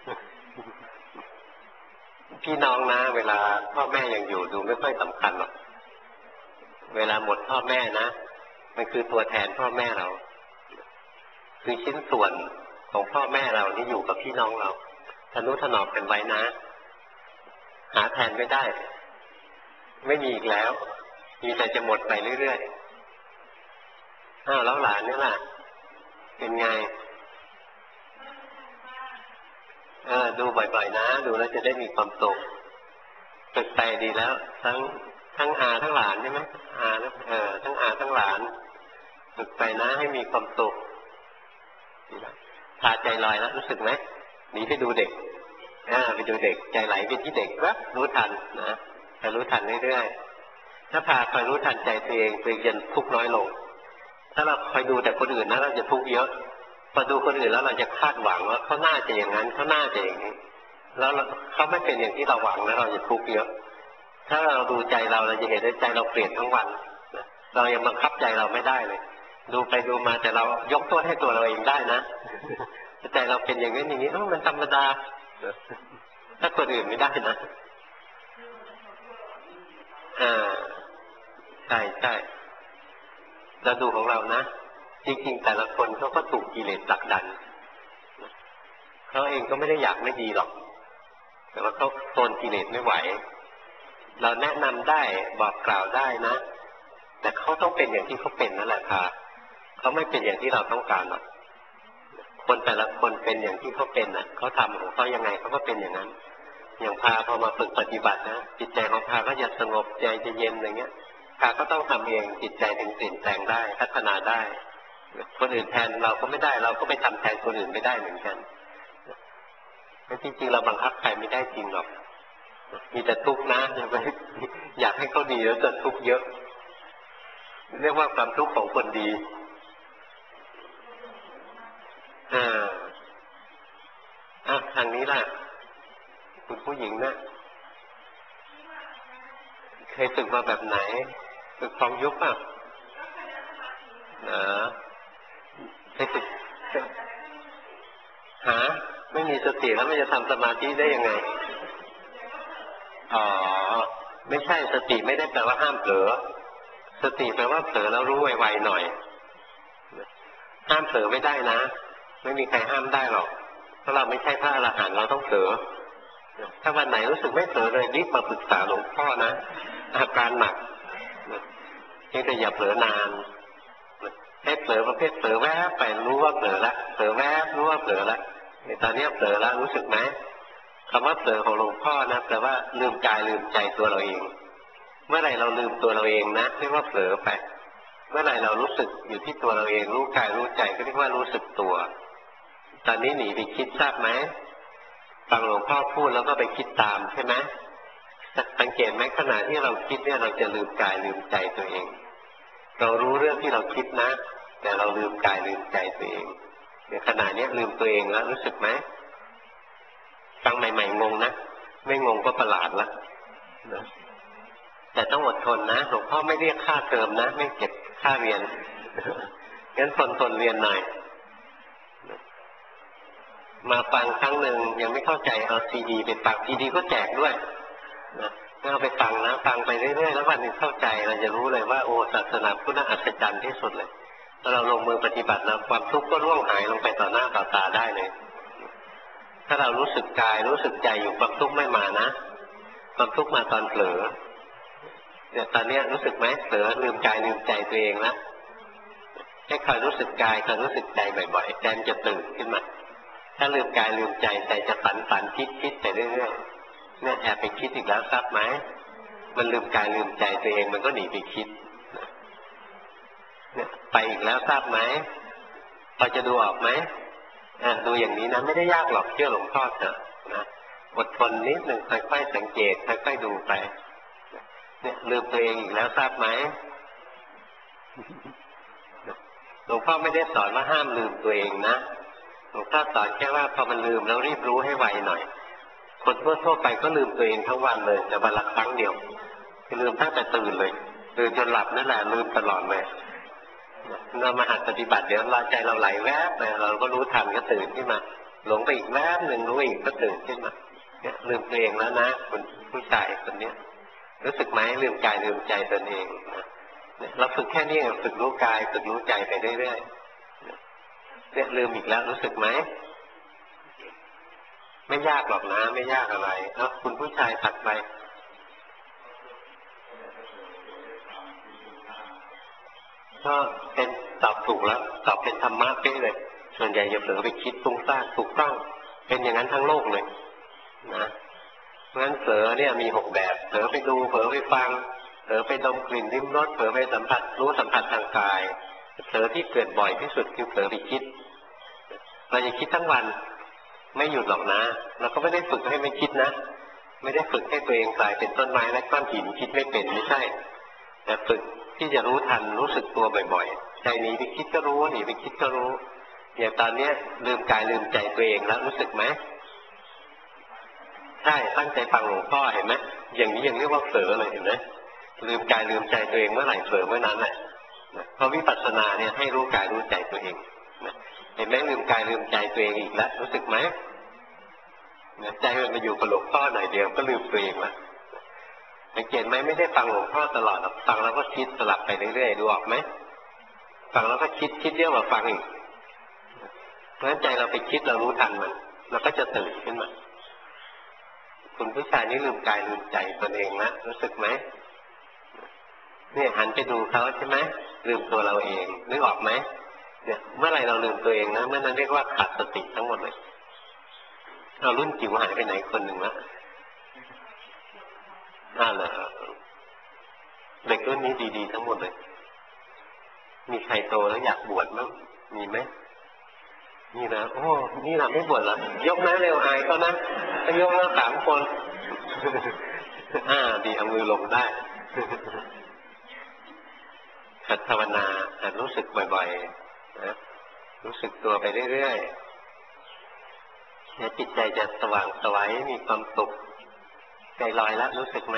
พี่น้องนะเวลาพ่อแม่ยังอยู่ดูไม่ค่อยสำคัญหรอกเวลาหมดพ่อแม่นะมันคือตัวแทนพ่อแม่เราคือชิ้นส่วนของพ่อแม่เราที่อยู่กับพี่น้องเราทนุถนอมกันไว้นะหาแทนไม่ได้ไม่มีอีกแล้วมีแต่จะหมดไปเรื่อยๆแล้วหลานนี่ล่ะเป็นไงดูบ่อยๆนะดูแล้วจะได้มีความสุขฝึกไปดีแล้วทั้งอาทั้งหลานใช่ไหมทั้งอาทั้งหลานฝึกไปนะให้มีความสุขพาใจลอยแล้วรู้สึกไหมหนีไปดูเด็กไปดูเด็กใจไหลไปที่เด็กวะรู้ทันนะแต่รู้ทันเรื่อยๆถ้าพาคอยรู้ทันใจตัวเองจะทุกข์น้อยลงถ้าเราคอยดูแต่คนอื่นนะเราจะทุกข์เยอะพอดูคนอื่นแล้วเราจะคาดหวังว่าเขาน่าจะอย่างนั้นเขาน่าจะอย่างนี้แล้วเขาไม่เป็นอย่างที่เราหวังแล้วเราจะทุกข์เยอะถ้าเราดูใจเราจะเห็นได้ใจเราเปลี่ยนทั้งวันเรายังบังคับใจเราไม่ได้เลยดูไปดูมาแต่เรายกโทษให้ตัวเราเองได้นะใจเราเป็นอย่างนี้อย่างนี้มันธรรมดาถ้าคนอื่นไม่ได้นะใช่ใช่เราดูของเรานะจริงๆแต่ละคนเขาก็ถูกกิเลสผลักดันเขาเองก็ไม่ได้อยากไม่ดีหรอกแต่ว่าเขาทนกิเลสไม่ไหวเราแนะนำได้บอกกล่าวได้นะแต่เขาต้องเป็นอย่างที่เขาเป็นนั่นแหละค่ะเขาไม่เป็นอย่างที่เราต้องการหรอกคนแต่ละคนเป็นอย่างที่เขาเป็นเขาทำของเขายังไงเขาก็เป็นอย่างนั้นอย่างพาพอมาฝึกปฏิบัตินะจิตใจของพาก็จะสงบใจจะเย็นอะไรเงี้ยพาก็ต้องทำเองจิตใจถึงเปลี่ยนแปลงได้พัฒนาได้คนอื่นแทนเราก็ไม่ได้เราก็ไปทำแทนคนอื่นไม่ได้เหมือนกันแล้วจริงๆเราบังคับใครไม่ได้จริงหรอกมีแต่ทุกข์นะอยากให้เขาดีแล้วจะทุกข์เยอะเรียกว่าความทุกข์ของคนดีทางนี้ล่ะคุณผู้หญิงนะเคยฝึกมาแบบไหนฝึกคลองยุบป่ะเคยฝึกไม่มีสติแล้วมันจะทำสมาธิได้ยังไงไม่ใช่สติไม่ได้แปลว่าห้ามเผลอสติแปลว่าเผลอแล้วรู้ไวๆหน่อยห้ามเผลอไม่ได้นะไม่มีใครห้ามได้หรอกเพราะเราไม่ใช่พระอรหันต์เราต้องเผลอถ้าวันไหนรู้สึกไม่เผลอเลยรีบมาปรึกษาหลวงพ่อนะอาการหนักแต่อย่าเผลอนานให้เผลอประเภทเผลอแวบไปรู้ว่าเผลอละเผลอแวบรู้ว่าเผลอละตอนนี้เผลอแล้วรู้สึกไหมคำว่าเผลอของหลวงพ่อนะแปลว่าลืมกายลืมใจตัวเราเองเมื่อไหร่เราลืมตัวเราเองนะเรียกว่าเผลอไปเมื่อไหร่เรารู้สึกอยู่ที่ตัวเราเองรู้กายรู้ใจก็เรียกว่ารู้สึกตัวตอนนี้หนีไปคิดทราบไหมฟังหลวงพ่อพูดแล้วก็ไปคิดตามใช่ไหมสังเกตไหมขณะที่เราคิดเนี่ยเราจะลืมกายลืมใจตัวเองเรารู้เรื่องที่เราคิดนะแต่เราลืมกายลืมใจตัวเองในขณะนี้ลืมตัวเองแล้วรู้สึกไหมฟังใหม่ๆงงนะไม่งงก็ประหลาดละแต่ต้องอดทนนะหลวงพ่อไม่เรียกค่าเทอมนะไม่เก็บค่าเรียนงั้นทนเรียนหน่อยมาฟังครั้งหนึ่งยังไม่เข้าใจเอาซีดีไปฟังซีดีก็แจกด้วยนะเอาไปฟังนะฟังไปเรื่อยๆแล้ววันนึงเข้าใจเราจะรู้เลยว่าโอ้ศาสนาพุทธอัศจรรย์ที่สุดเลยถ้าเราลงมือปฏิบัติแล้วความทุกข์ก็ร่วงหายลงไปต่อหน้าต่อตาได้เลยถ้าเรารู้สึกกายรู้สึกใจอยู่ความทุกข์ไม่มานะความทุกข์มาตอนเผลอเนี่ยตอนนี้รู้สึกไหมเผลอลืมกายลืมใจตัวเองแล้วให้คอยรู้สึกกายคอยรู้สึกใจบ่อยๆใจมันจะตื่นขึ้นมาถ้าลืมกายลืมใจใจจะฝันคิดไปเรื่อยๆเนี่ยแอบไปคิดอีกแล้วทราบไหมมันลืมกายลืมใจตัวเองมันก็หนีไปคิดเนี่ยไปอีกแล้วทราบไหมพอจะดูออกไหมดูอย่างนี้นะไม่ได้ยากหรอกเชื่อหลวงพ่อเถอะนะอดทนนิดหนึ่งค่อยๆสังเกตค่อยๆดูไปเนี่ยลืมตัวเองอีกแล้วทราบไหมหลวงพ่อไม่ได้สอนว่าห้ามลืมตัวเองนะหลวงพ่อสอนแค่ว่าพอมันลืมแล้วรีบรู้ให้ไวหน่อยคนทั่วไปก็ลืมตัวเองทั้งวันเลยแต่วันละครั้งเดียวคือลืมตั้งแต่ตื่นเลยตื่นจนหลับนั่นแหละลืมตลอดเลยเรามาหัดปฏิบัติเดี๋ยวเราใจเราไหลแวบไปเราก็รู้ทันก็ตื่นขึ้นมาหลงไปอีกแวบหนึ่งรู้อีกก็ตื่นขึ้นมาเนี่ยลืมตัวเองแล้วนะคนผู้ชายคนนี้รู้สึกไหมลืมกายลืมใจตนเองเราฝึกแค่นี้ฝึกรู้กายฝึกรู้ใจไปเรื่อยๆเนี่ยลืมอีกแล้วรู้สึกไหมไม่ยากหรอกนะไม่ยากอะไรคุณผู้ชายถัดไปก็เป็นตอบถูกแล้วตอบเป็นธรรมะเป๊ะเลยส่วนใหญ่จะเผลอไปคิดฟุ้งซ่านถูกต้องเป็นอย่างนั้นทั้งโลกเลยนะเพราะฉะนั้นเผลอเนี่ยมี6แบบเผลอไปดูเผลอไปฟังเผลอไปดมกลิ่นลิ้มรสเผลอไปสัมผัสรู้สัมผัสทางกายเผลอที่เกิดบ่อยที่สุดคือเผลอไปคิดเราจะคิดทั้งวันไม่หยุดหรอกนะเราก็ไม่ได้ฝึกให้ไม่คิดนะไม่ได้ฝึกให้ตัวเองกลายเป็นต้นไม้และก้อนหินคิดไม่เป็นไม่ใช่แต่ฝึกที่จะรู้ทันรู้สึกตัวบ่อยๆใจหนีไปคิดก็รู้หนีไปคิดก็รู้อย่างตอนนี้ลืมกายลืมใจตัวเองแล้วรู้สึกไหมใช่ตั้งใจฟังหลวงพ่อเห็นไหมอย่างนี้ยังเรียกว่าเผลอเลยเห็นไหมลืมกายลืมใจตัวเองเมื่อไหร่เผลอเมื่อนั้นแหละเพราะวิปัสสนาเนี่ยให้รู้กายรู้ใจตัวเองเห็นไหมลืมกายลืมใจตัวเองอีกแล้วรู้สึกไหมใจมันมาอยู่กับหลวงพ่อหน่อยเดียวก็ลืมตัวเองละสังเกตไหมไม่ได้ฟังหลวงพ่อตลอดหรอกฟังแล้วก็คิดสลับไปเรื่อยๆดูออกไหมฟังแล้วก็คิดเยอะกว่าฟังอีกเพราะฉะนั้นใจเราไปคิดเรารู้ทันมันเราก็จะตื่นขึ้นมาคุณผู้ชายนี่ลืมกายลืมใจตนเองนะรู้สึกไหมเนี่ยหันไปดูเขาใช่ไหมลืมตัวเราเองนึกออกไหมเนี่ยเมื่อไหร่เราลืมตัวเองนะเมื่อนั้นเรียกว่าขาดสติทั้งหมดเลยเรารุ่นจิ๋วหายไปไหนคนหนึ่งละเหรอเด็กรุ่นนี้ดีๆทั้งหมดเลยมีใครโตแล้วอยากบวชมั้งมีไหมนี่นะโอ้นี่นะไม่บวชเหรอยกนะเร็วอายเขานะถ้ายกแล้ว3 คนดีเอามือลงได้หัดภาวนาหัดรู้สึกบ่อยๆนะรู้สึกตัวไปเรื่อยๆเนี่ยจิตใจจะสว่างไสวมีความสุขใจลอยแล้วรู้สึกไหม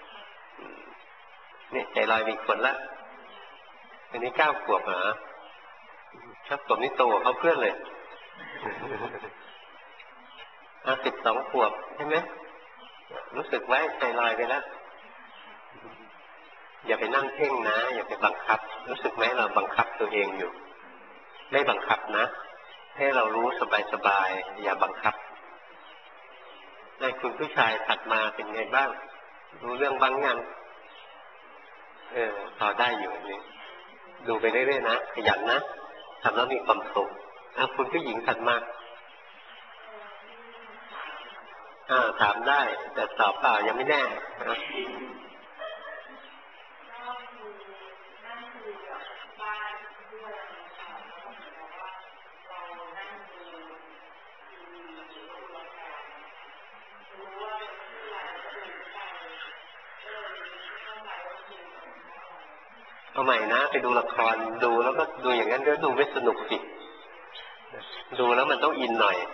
เนี่ยใจลอยมีคนละอันนี้9 ขวบเหรอครับผมนี่โตกว่าเขาเพื่อนเลย12 ขวบใช่ไหมรู้สึกไว้ใจลอยไปแล้วอย่าไปนั่งเพ่งนะอย่าไปบังคับรู้สึกไหมเราบังคับตัวเองอยู่ไม่บังคับนะให้เรารู้สบายๆอย่าบังคับในคุณผู้ชายถัดมาเป็นไงบ้างรู้เรื่องบ้างยังพอได้อยู่นี่ดูไปเรื่อยๆนะขยันนะทำแล้วมีความสุขคุณผู้หญิงถัดมาถามได้แต่ตอบเปล่ายังไม่แน่เอาใหม่นะไปดูละครดูแล้วก็ดูอย่างนั้นเดี๋ยวดูไม่สนุกสิดูแล้วมันต้องอินหน่อย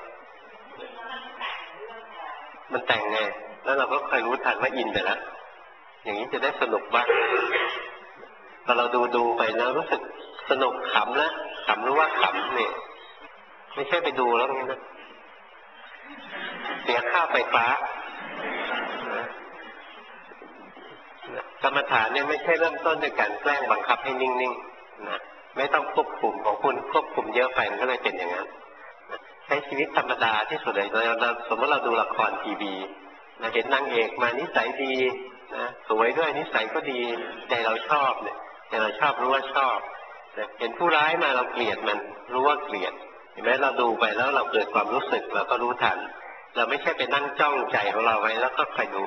มันแต่งไงแล้วเราก็คอยรู้ทันว่าอินไปแล้วอย่างนี้จะได้สนุกบ้างพอเราดูไปแล้วรู้สึกสนุกขำแล้วขำรู้ว่าขำเนี่ยไม่ใช่ไปดูแล้วงี้นะเสียค่าไฟฟ้ากรรมฐานเนี่ยไม่ใช่เริ่มต้นด้วยการแกล้งบังคับให้นิ่งๆนะไม่ต้องควบคุมของคุณควบคุมเยอะไปมันก็เลยเป็นอย่างนั้นใช้ชีวิตธรรมดาที่สุดเลยเราสมมติเราดูละครทีวีเห็นนางเอกมานิสัยดีนะสวยด้วยนิสัยก็ดีใจเราชอบเนี่ยใจเราชอบรู้ว่าชอบเห็นผู้ร้ายมาเราเกลียดมันรู้ว่าเกลียดเห็นไหมเราดูไปแล้วเราเกิดความรู้สึกเราก็รู้ทันเราไม่ใช่ไปนั่งจ้องใจของเราไว้แล้วก็คอยดู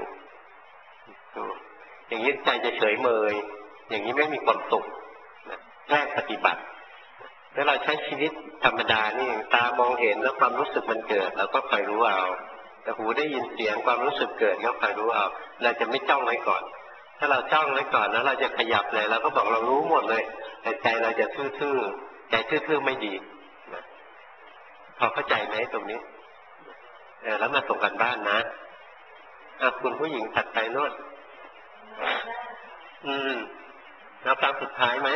อย่างนี้ใจจะเฉยเมยอย่างนี้ไม่มีความสุขแรกปฏิบัติแล้วเราใช้ชีวิตธรรมดานี่ตามองเห็นแล้วความรู้สึกมันเกิดเราก็คอยรู้เอาแต่หูได้ยินเสียงความรู้สึกเกิดก็คอยรู้เอาเราจะไม่จ้องไว้ก่อนถ้าเราจ้องไว้ก่อนแล้วเราจะขยับเลยเราก็บอกเรารู้หมดเลยแต่ใจเราจะทื่อๆใจทื่อๆไม่ดีพอเข้าใจไหมตรงนี้แล้วมาส่งกันบ้านนะคุณผู้หญิงถัดไปโน่นแล้วครั้งสุดท้ายไหม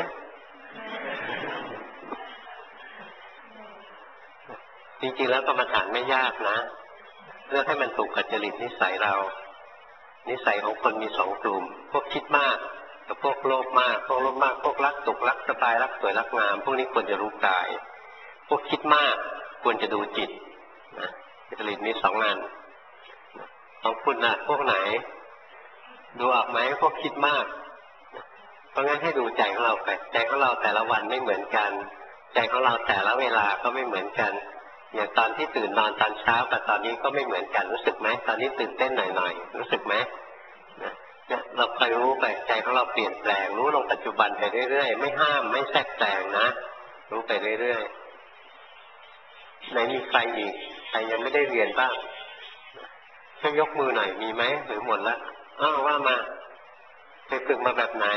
จริงๆแล้วกรรมฐานไม่ยากนะเลือกให้มันถูกกับจริตนิสัยเรานิสัยของคนมี2 กลุ่มพวกคิดมากกับพวกโลภมากพวกโลภมากพวกรักสุขรักสบายรักสวยรักงามพวกนี้ควรจะรู้กายพวกคิดมากควรจะดูจิตนะจริตมี2 งานของคุณน่ะพวกไหนดูออกไหมพวกคิดมากเพราะงั้นให้ดูใจของเราไปใจของเราแต่ละวันไม่เหมือนกันใจของเราแต่ละเวลาก็ไม่เหมือนกันอย่างตอนที่ตื่นนอนตอนเช้ากับตอนนี้ก็ไม่เหมือนกันรู้สึกไหมตอนนี้ตื่นเต้นหน่อยๆรู้สึกไหมเนี่ยเราคอยรู้ไปใจของเราเปลี่ยนแปลงรู้ลงปัจจุบันไปเรื่อยๆไม่ห้ามไม่แทรกแซงนะรู้ไปเรื่อยๆไหนมีใครอีกใครยังไม่ได้เรียนบ้างช่วยยกมือหน่อยมีไหมหรือหมดแล้วว่ามาไปฝึกมาแบบไหน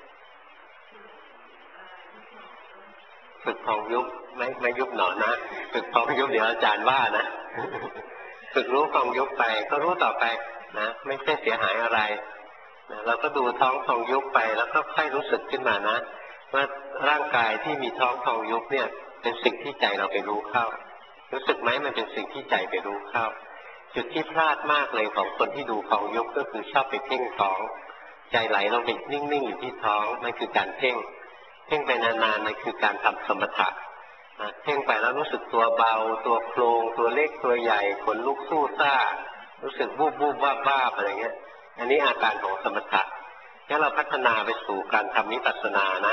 ฝึกพองยุบไม่ยุบหนอนะฝึกพองยุบเดี๋ยวอาจารย์ว่านะฝึกรู้พองยุบไปก็รู้ต่อไปนะไม่ใช่เสียหายอะไรนะเราก็ดูท้องพองยุบไปแล้วก็ค่อยรู้สึกขึ้นมานะว่าร่างกายที่มีท้องพองยุบเนี่ยเป็นสิ่งที่ใจเราไปรู้เข้ารู้สึกไหมมันเป็นสิ่งที่ใจไปรู้เข้าจุดที่พลาดมากเลยของคนที่ดูพองยุบก็คือชอบไปเพ่งท้องใจไหลลงไปนิ่งๆอยู่ที่ท้องนั่นคือการเพ่งไปนานๆนั่นคือการทำสมถะเพ่งไปแล้วรู้สึกตัวเบาตัวโครงตัวเล็กตัวใหญ่ขนลุกสู้ซ่ารู้สึกวูบวูบว่าอะไรเงี้ยอันนี้อาการของสมถะถ้าเราพัฒนาไปสู่การทำวิปัสสนานะ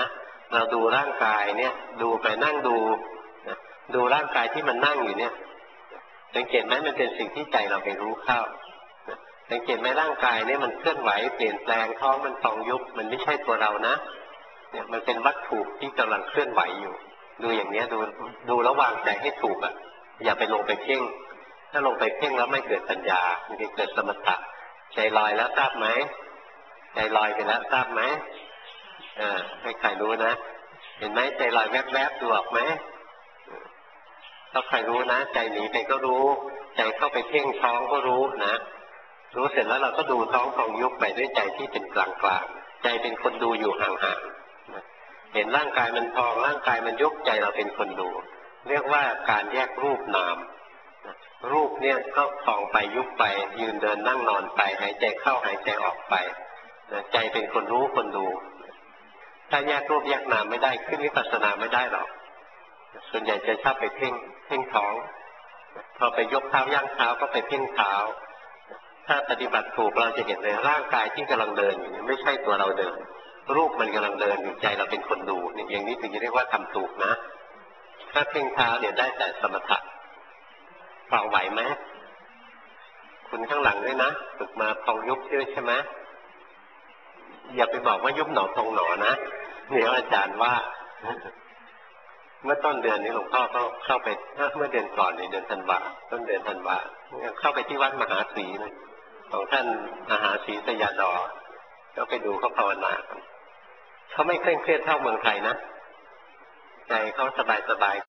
เราดูร่างกายเนี่ยดูไปนั่งดูดูร่างกายที่มันนั่งอยู่เนี่ยสังเกตไหมมันเป็นสิ่งที่ใจเราไปรู้เข้าสังเกตไหมร่างกายเนี่ยมันเคลื่อนไหวเปลี่ยนแปลงท้องมันพองยุบมันไม่ใช่ตัวเรานะเนี่ยมันเป็นวัตถุที่กำลังเคลื่อนไหวอยู่ดูอย่างเนี้ยดูแล้ววางใจให้ถูกอ่ะอย่าไปลงไปเพ่งถ้าลงไปเพ่งแล้วไม่เกิดปัญญามันจะเกิดสมถะใจลอยแล้วทราบไหมใจลอยไปแล้วทราบไหมไม่ใครรู้นะเห็นไหมใจลอยแวบๆดูออกไหมถ้าใครรู้นะใจหนีไปก็รู้ใจเข้าไปเพ่งท้องก็รู้นะรู้เสร็จแล้วเราก็ดูท้องพองยุบไปด้วยใจที่เป็นกลางๆใจเป็นคนดูอยู่ห่างๆเห็นร่างกายมันพองร่างกายมันยุบใจเราเป็นคนดูเรียกว่าการแยกรูปนามรูปเนี่ยก็พองไปยุบไปยืนเดินนั่งนอนไปหายใจเข้าหายใจออกไปใจเป็นคนรู้คนดูถ้าแยกรูปแยกนามไม่ได้ขึ้นวิปัสสนาไม่ได้หรอกส่วนใหญ่จะชอบไปเพ่งท้องพอไปยกเท้าย่างเท้าก็ไปเพ่งเท้าถ้าปฏิบัติถูกเราจะเห็นเลยร่างกายที่กำลังเดินอยู่ไม่ใช่ตัวเราเดินรูปมันกำลังเดินอยู่ใจเราเป็นคนดูเนี่ยอย่างนี้ถึงจะเรียกว่าทำถูกนะถ้าเพ่งเท้าเนี่ยได้แต่สมถะฟังไหวไหมคุณข้างหลังด้วยนะฝึกมาพองยุบด้วยใช่ไหมอย่าไปบอกว่ายุบหนอพองหนอนะเดี๋ยวอาจารย์ว่าเมื่อต้นเดือนนี้หลวงพ่อก็เข้าไปเมื่อเดือนก่อนในเดือนธันวาต้นเดือนธันวาเข้าไปที่วัดมหาศรีเลยของท่านมหาศรีสยาดอก็ไปดูเขาภาวนาเขาไม่เคร่งเครียดเท่าเมืองไทยนะใจเขาสบาย